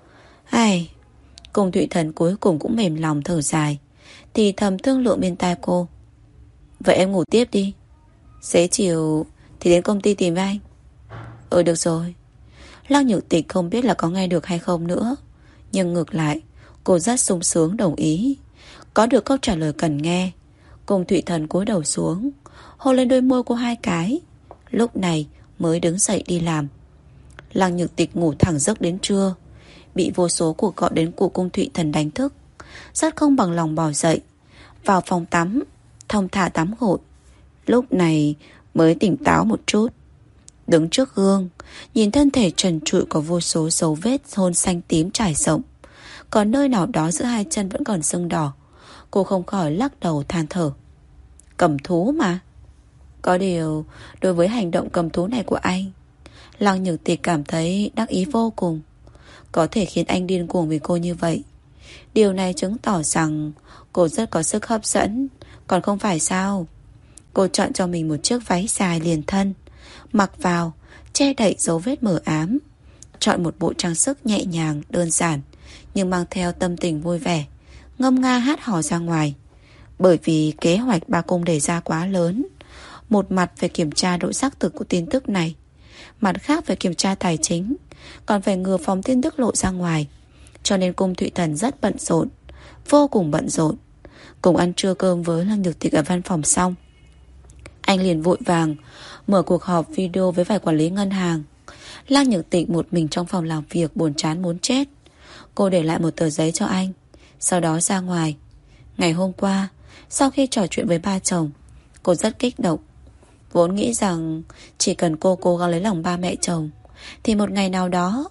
Ai, Cung Thụy Thần cuối cùng cũng mềm lòng thở dài, thì thầm thương lượng bên tai cô. Vậy em ngủ tiếp đi, xế chiều thì đến công ty tìm anh. Ừ được rồi. Lăng Nhược Tịch không biết là có nghe được hay không nữa, nhưng ngược lại cô rất sung sướng đồng ý. Có được câu trả lời cần nghe. Cung Thụy Thần cúi đầu xuống, hôn lên đôi môi cô hai cái, lúc này mới đứng dậy đi làm. Lăng Nhược Tịch ngủ thẳng giấc đến trưa, bị vô số cuộc gọi đến của Cung Thụy Thần đánh thức, rất không bằng lòng bò dậy, vào phòng tắm, thong thả tắm gội. Lúc này mới tỉnh táo một chút. Đứng trước gương, nhìn thân thể trần trụi có vô số dấu vết hôn xanh tím trải rộng, còn nơi nào đó giữa hai chân vẫn còn sưng đỏ. Cô không khỏi lắc đầu than thở. Cầm thú mà. Có điều, đối với hành động cầm thú này của anh, Lăng Nhược Tịch cảm thấy đắc ý vô cùng. Có thể khiến anh điên cuồng vì cô như vậy, điều này chứng tỏ rằng cô rất có sức hấp dẫn, còn không phải sao? Cô chọn cho mình một chiếc váy dài liền thân, mặc vào che đậy dấu vết mờ ám, chọn một bộ trang sức nhẹ nhàng đơn giản nhưng mang theo tâm tình vui vẻ, ngâm nga hát hò ra ngoài. Bởi vì kế hoạch ba cung đề ra quá lớn, một mặt phải kiểm tra độ xác thực của tin tức này, mặt khác phải kiểm tra tài chính, còn phải ngừa phòng tin tức lộ ra ngoài. Cho nên Cung Thụy Thần rất bận rộn, vô cùng bận rộn. Cùng ăn trưa cơm với Lăng Nhược Tịch ở văn phòng xong, anh liền vội vàng mở cuộc họp video với vài quản lý ngân hàng. Lăng Nhược Tịch một mình trong phòng làm việc buồn chán muốn chết. Cô để lại một tờ giấy cho anh, sau đó ra ngoài. Ngày hôm qua, sau khi trò chuyện với ba chồng, cô rất kích động. Vốn nghĩ rằng chỉ cần cô cố gắng lấy lòng ba mẹ chồng, thì một ngày nào đó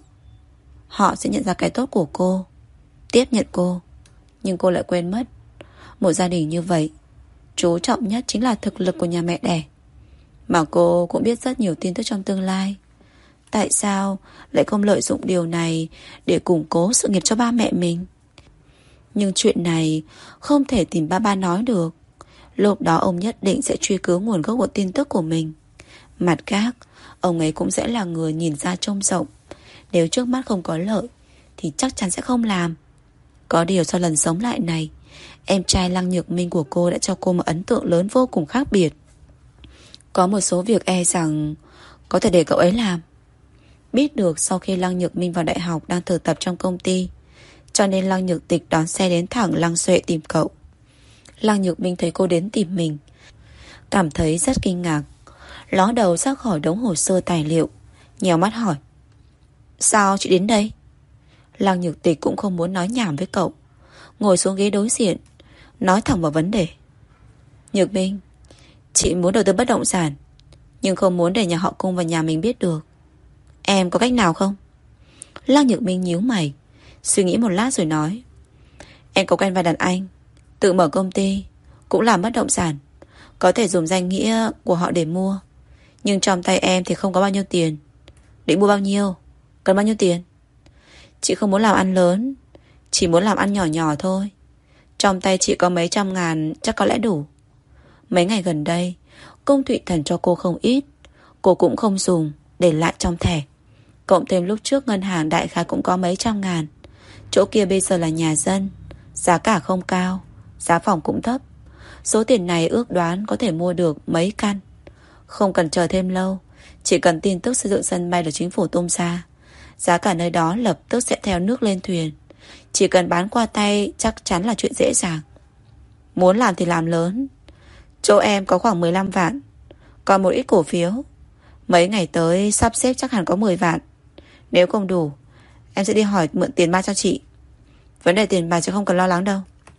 họ sẽ nhận ra cái tốt của cô, tiếp nhận cô. Nhưng cô lại quên mất, một gia đình như vậy, chú trọng nhất chính là thực lực của nhà mẹ đẻ. Mà cô cũng biết rất nhiều tin tức trong tương lai. Tại sao lại không lợi dụng điều này để củng cố sự nghiệp cho ba mẹ mình? Nhưng chuyện này không thể tìm ba ba nói được. Lúc đó ông nhất định sẽ truy cứu nguồn gốc của tin tức của mình. Mặt khác, ông ấy cũng sẽ là người nhìn ra trông rộng. Nếu trước mắt không có lợi thì chắc chắn sẽ không làm. Có điều sau lần sống lại này, em trai Lăng Nhược Minh của cô đã cho cô một ấn tượng lớn vô cùng khác biệt. Có một số việc e rằng có thể để cậu ấy làm. Biết được sau khi Lăng Nhược Minh vào đại học đang thực tập trong công ty, cho nên Lăng Nhược Tịch đón xe đến thẳng Lăng Xuệ tìm cậu. Lăng Nhược Minh thấy cô đến tìm mình, cảm thấy rất kinh ngạc, ló đầu ra khỏi đống hồ sơ tài liệu, nhèo mắt hỏi: Sao chị đến đây? Lăng Nhược Tịch cũng không muốn nói nhảm với cậu, ngồi xuống ghế đối diện, nói thẳng vào vấn đề. Nhược Minh, chị muốn đầu tư bất động sản, nhưng không muốn để nhà họ Cung và nhà mình biết được. Em có cách nào không? Lăng Nhược Minh nhíu mày, suy nghĩ một lát rồi nói: Em có quen vài đàn anh tự mở công ty, cũng làm bất động sản, có thể dùng danh nghĩa của họ để mua. Nhưng trong tay em thì không có bao nhiêu tiền. Định mua bao nhiêu? Cần bao nhiêu tiền? Chị không muốn làm ăn lớn, chỉ muốn làm ăn nhỏ nhỏ thôi. Trong tay chị có mấy trăm ngàn chắc có lẽ đủ. Mấy ngày gần đây Cung Thụy Thần cho cô không ít, cô cũng không dùng, để lại trong thẻ. Cộng thêm lúc trước ngân hàng đại khái cũng có mấy trăm ngàn. Chỗ kia bây giờ là nhà dân, giá cả không cao, giá phòng cũng thấp. Số tiền này ước đoán có thể mua được mấy căn. Không cần chờ thêm lâu, chỉ cần tin tức xây dựng sân bay được chính phủ tung ra, giá cả nơi đó lập tức sẽ theo nước lên thuyền. Chỉ cần bán qua tay chắc chắn là chuyện dễ dàng. Muốn làm thì làm lớn. Chỗ em có khoảng mười lăm vạn, còn một ít cổ phiếu. Mấy ngày tới sắp xếp chắc hẳn có mười vạn. Nếu không đủ, em sẽ đi hỏi mượn tiền ba cho chị. Vấn đề tiền bạc chứ không cần lo lắng đâu.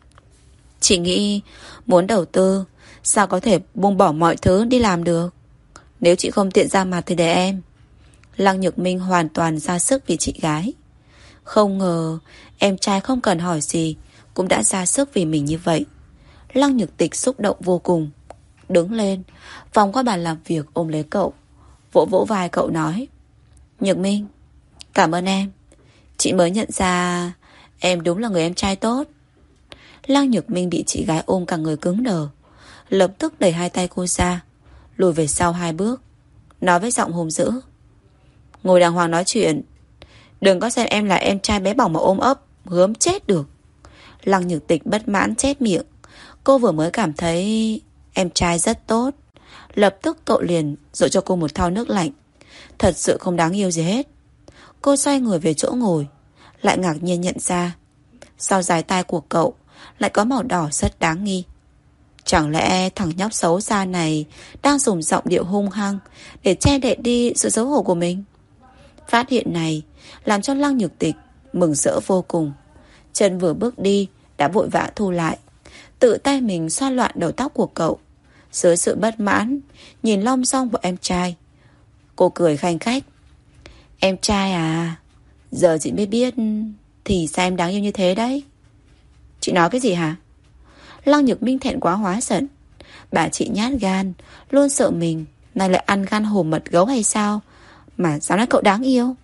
Chị nghĩ muốn đầu tư, sao có thể buông bỏ mọi thứ đi làm được. Nếu chị không tiện ra mặt thì để em. Lăng Nhược Minh hoàn toàn ra sức vì chị gái. Không ngờ em trai không cần hỏi gì cũng đã ra sức vì mình như vậy. Lăng Nhược Tịch xúc động vô cùng, đứng lên, vòng qua bàn làm việc ôm lấy cậu, vỗ vỗ vai cậu nói: Nhược Minh, cảm ơn em. Chị mới nhận ra em đúng là người em trai tốt. Lăng Nhược Minh bị chị gái ôm cả người cứng đờ, lập tức đẩy hai tay cô ra, lùi về sau hai bước, nói với giọng hùng dữ: Ngồi đàng hoàng nói chuyện, đừng có xem em là em trai bé bỏng mà ôm ấp, gớm chết được. Lăng Nhược Tịch bất mãn chép miệng. Cô vừa mới cảm thấy em trai rất tốt, lập tức cậu liền dội cho cô một thau nước lạnh. Thật sự không đáng yêu gì hết. Cô xoay người về chỗ ngồi, lại ngạc nhiên nhận ra sau dái tai của cậu lại có màu đỏ rất đáng nghi. Chẳng lẽ thằng nhóc xấu xa này đang dùng giọng điệu hung hăng để che đậy đi sự xấu hổ của mình? Phát hiện này làm cho Lăng Nhược Tịch mừng rỡ vô cùng. Chân vừa bước đi đã vội vã thu lại, tự tay mình xoa loạn đầu tóc của cậu. Dưới sự bất mãn nhìn long dong của em trai, cô cười khanh khách: Em trai à, giờ chị mới biết thì sao em đáng yêu như thế đấy. Chị nói cái gì hả? Lăng Nhược Minh thẹn quá hóa giận. Bà chị nhát gan, luôn sợ mình nay lại ăn gan hổ mật gấu hay sao mà dám nói cậu đáng yêu.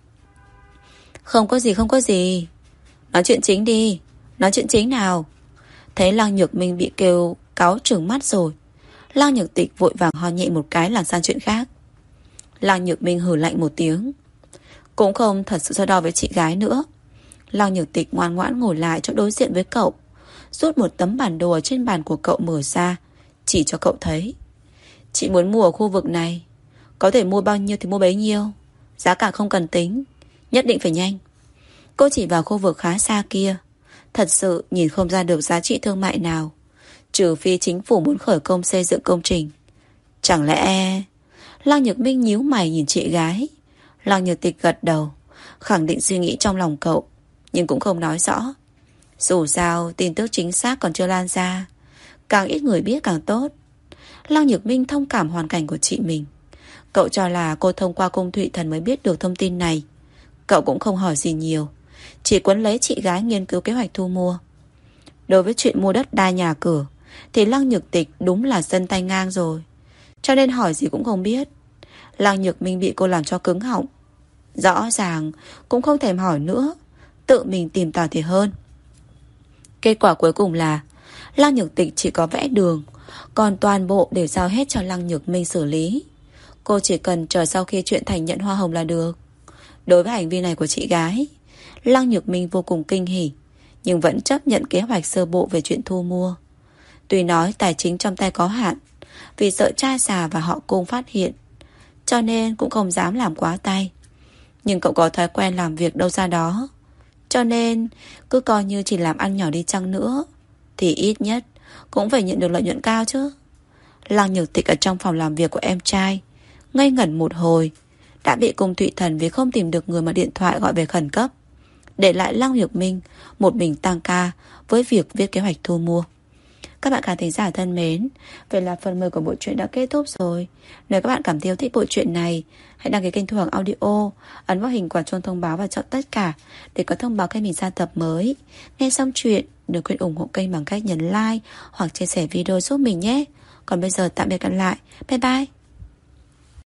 Không có gì, không có gì. Nói chuyện chính đi. Nói chuyện chính nào. Thấy Lăng Nhược Minh bị kêu cáu trừng mắt rồi, Lăng Nhược Tịch vội vàng ho nhẹ một cái làm sang chuyện khác. Lăng Nhược Minh hừ lạnh một tiếng, cũng không thật sự so đo với chị gái nữa. Lăng Nhược Tịch ngoan ngoãn ngồi lại chỗ đối diện với cậu, rút một tấm bản đồ ở trên bàn của cậu mở ra, chỉ cho cậu thấy: Chị muốn mua ở khu vực này, có thể mua bao nhiêu thì mua bấy nhiêu, giá cả không cần tính, nhất định phải nhanh. Cô chỉ vào khu vực khá xa kia, thật sự nhìn không ra được giá trị thương mại nào, trừ phi chính phủ muốn khởi công xây dựng công trình. Chẳng lẽ... Lăng Nhược Minh nhíu mày nhìn chị gái. Lăng Nhược Tịch gật đầu, khẳng định suy nghĩ trong lòng cậu, nhưng cũng không nói rõ. Dù sao tin tức chính xác còn chưa lan ra, càng ít người biết càng tốt. Lăng Nhược Minh thông cảm hoàn cảnh của chị mình. Cậu cho là cô thông qua cung Thụy Thần mới biết được thông tin này. Cậu cũng không hỏi gì nhiều, chỉ quấn lấy chị gái nghiên cứu kế hoạch thu mua. Đối với chuyện mua đất đai nhà cửa thì Lăng Nhược Tịch đúng là dân tay ngang rồi, cho nên hỏi gì cũng không biết. Lăng Nhược Minh bị cô làm cho cứng họng, rõ ràng cũng không thèm hỏi nữa, tự mình tìm tòi thì hơn. Kết quả cuối cùng là Lăng Nhược Tịch chỉ có vẽ đường, còn toàn bộ đều giao hết cho Lăng Nhược Minh xử lý. Cô chỉ cần chờ sau khi chuyện thành nhận hoa hồng là được. Đối với hành vi này của chị gái, Lăng Nhược Minh vô cùng kinh hỉ, nhưng vẫn chấp nhận kế hoạch sơ bộ về chuyện thu mua. Tuy nói tài chính trong tay có hạn, vì sợ cha già và họ Cung phát hiện, cho nên cũng không dám làm quá tay. Nhưng cậu có thói quen làm việc đâu ra đó, cho nên cứ coi như chỉ làm ăn nhỏ đi chăng nữa thì ít nhất cũng phải nhận được lợi nhuận cao chứ. Lăng Nhược Tịch ở trong phòng làm việc của em trai ngây ngẩn một hồi, đã bị Cung Thụy Thần vì không tìm được người mà điện thoại gọi về khẩn cấp, để lại Lăng Nhược Minh một mình tăng ca với việc viết kế hoạch thu mua. Các bạn khán thính giả thân mến, vậy là phần mười của bộ truyện đã kết thúc rồi. Nếu các bạn cảm thấy yêu thích bộ truyện này, hãy đăng ký kênh Thu Hằng Audio, ấn vào hình quả chuông thông báo và chọn tất cả để có thông báo khi mình ra tập mới. Nghe xong chuyện, đừng quên ủng hộ kênh bằng cách nhấn like hoặc chia sẻ video giúp mình nhé. Còn bây giờ tạm biệt, gặp lại. Bye bye.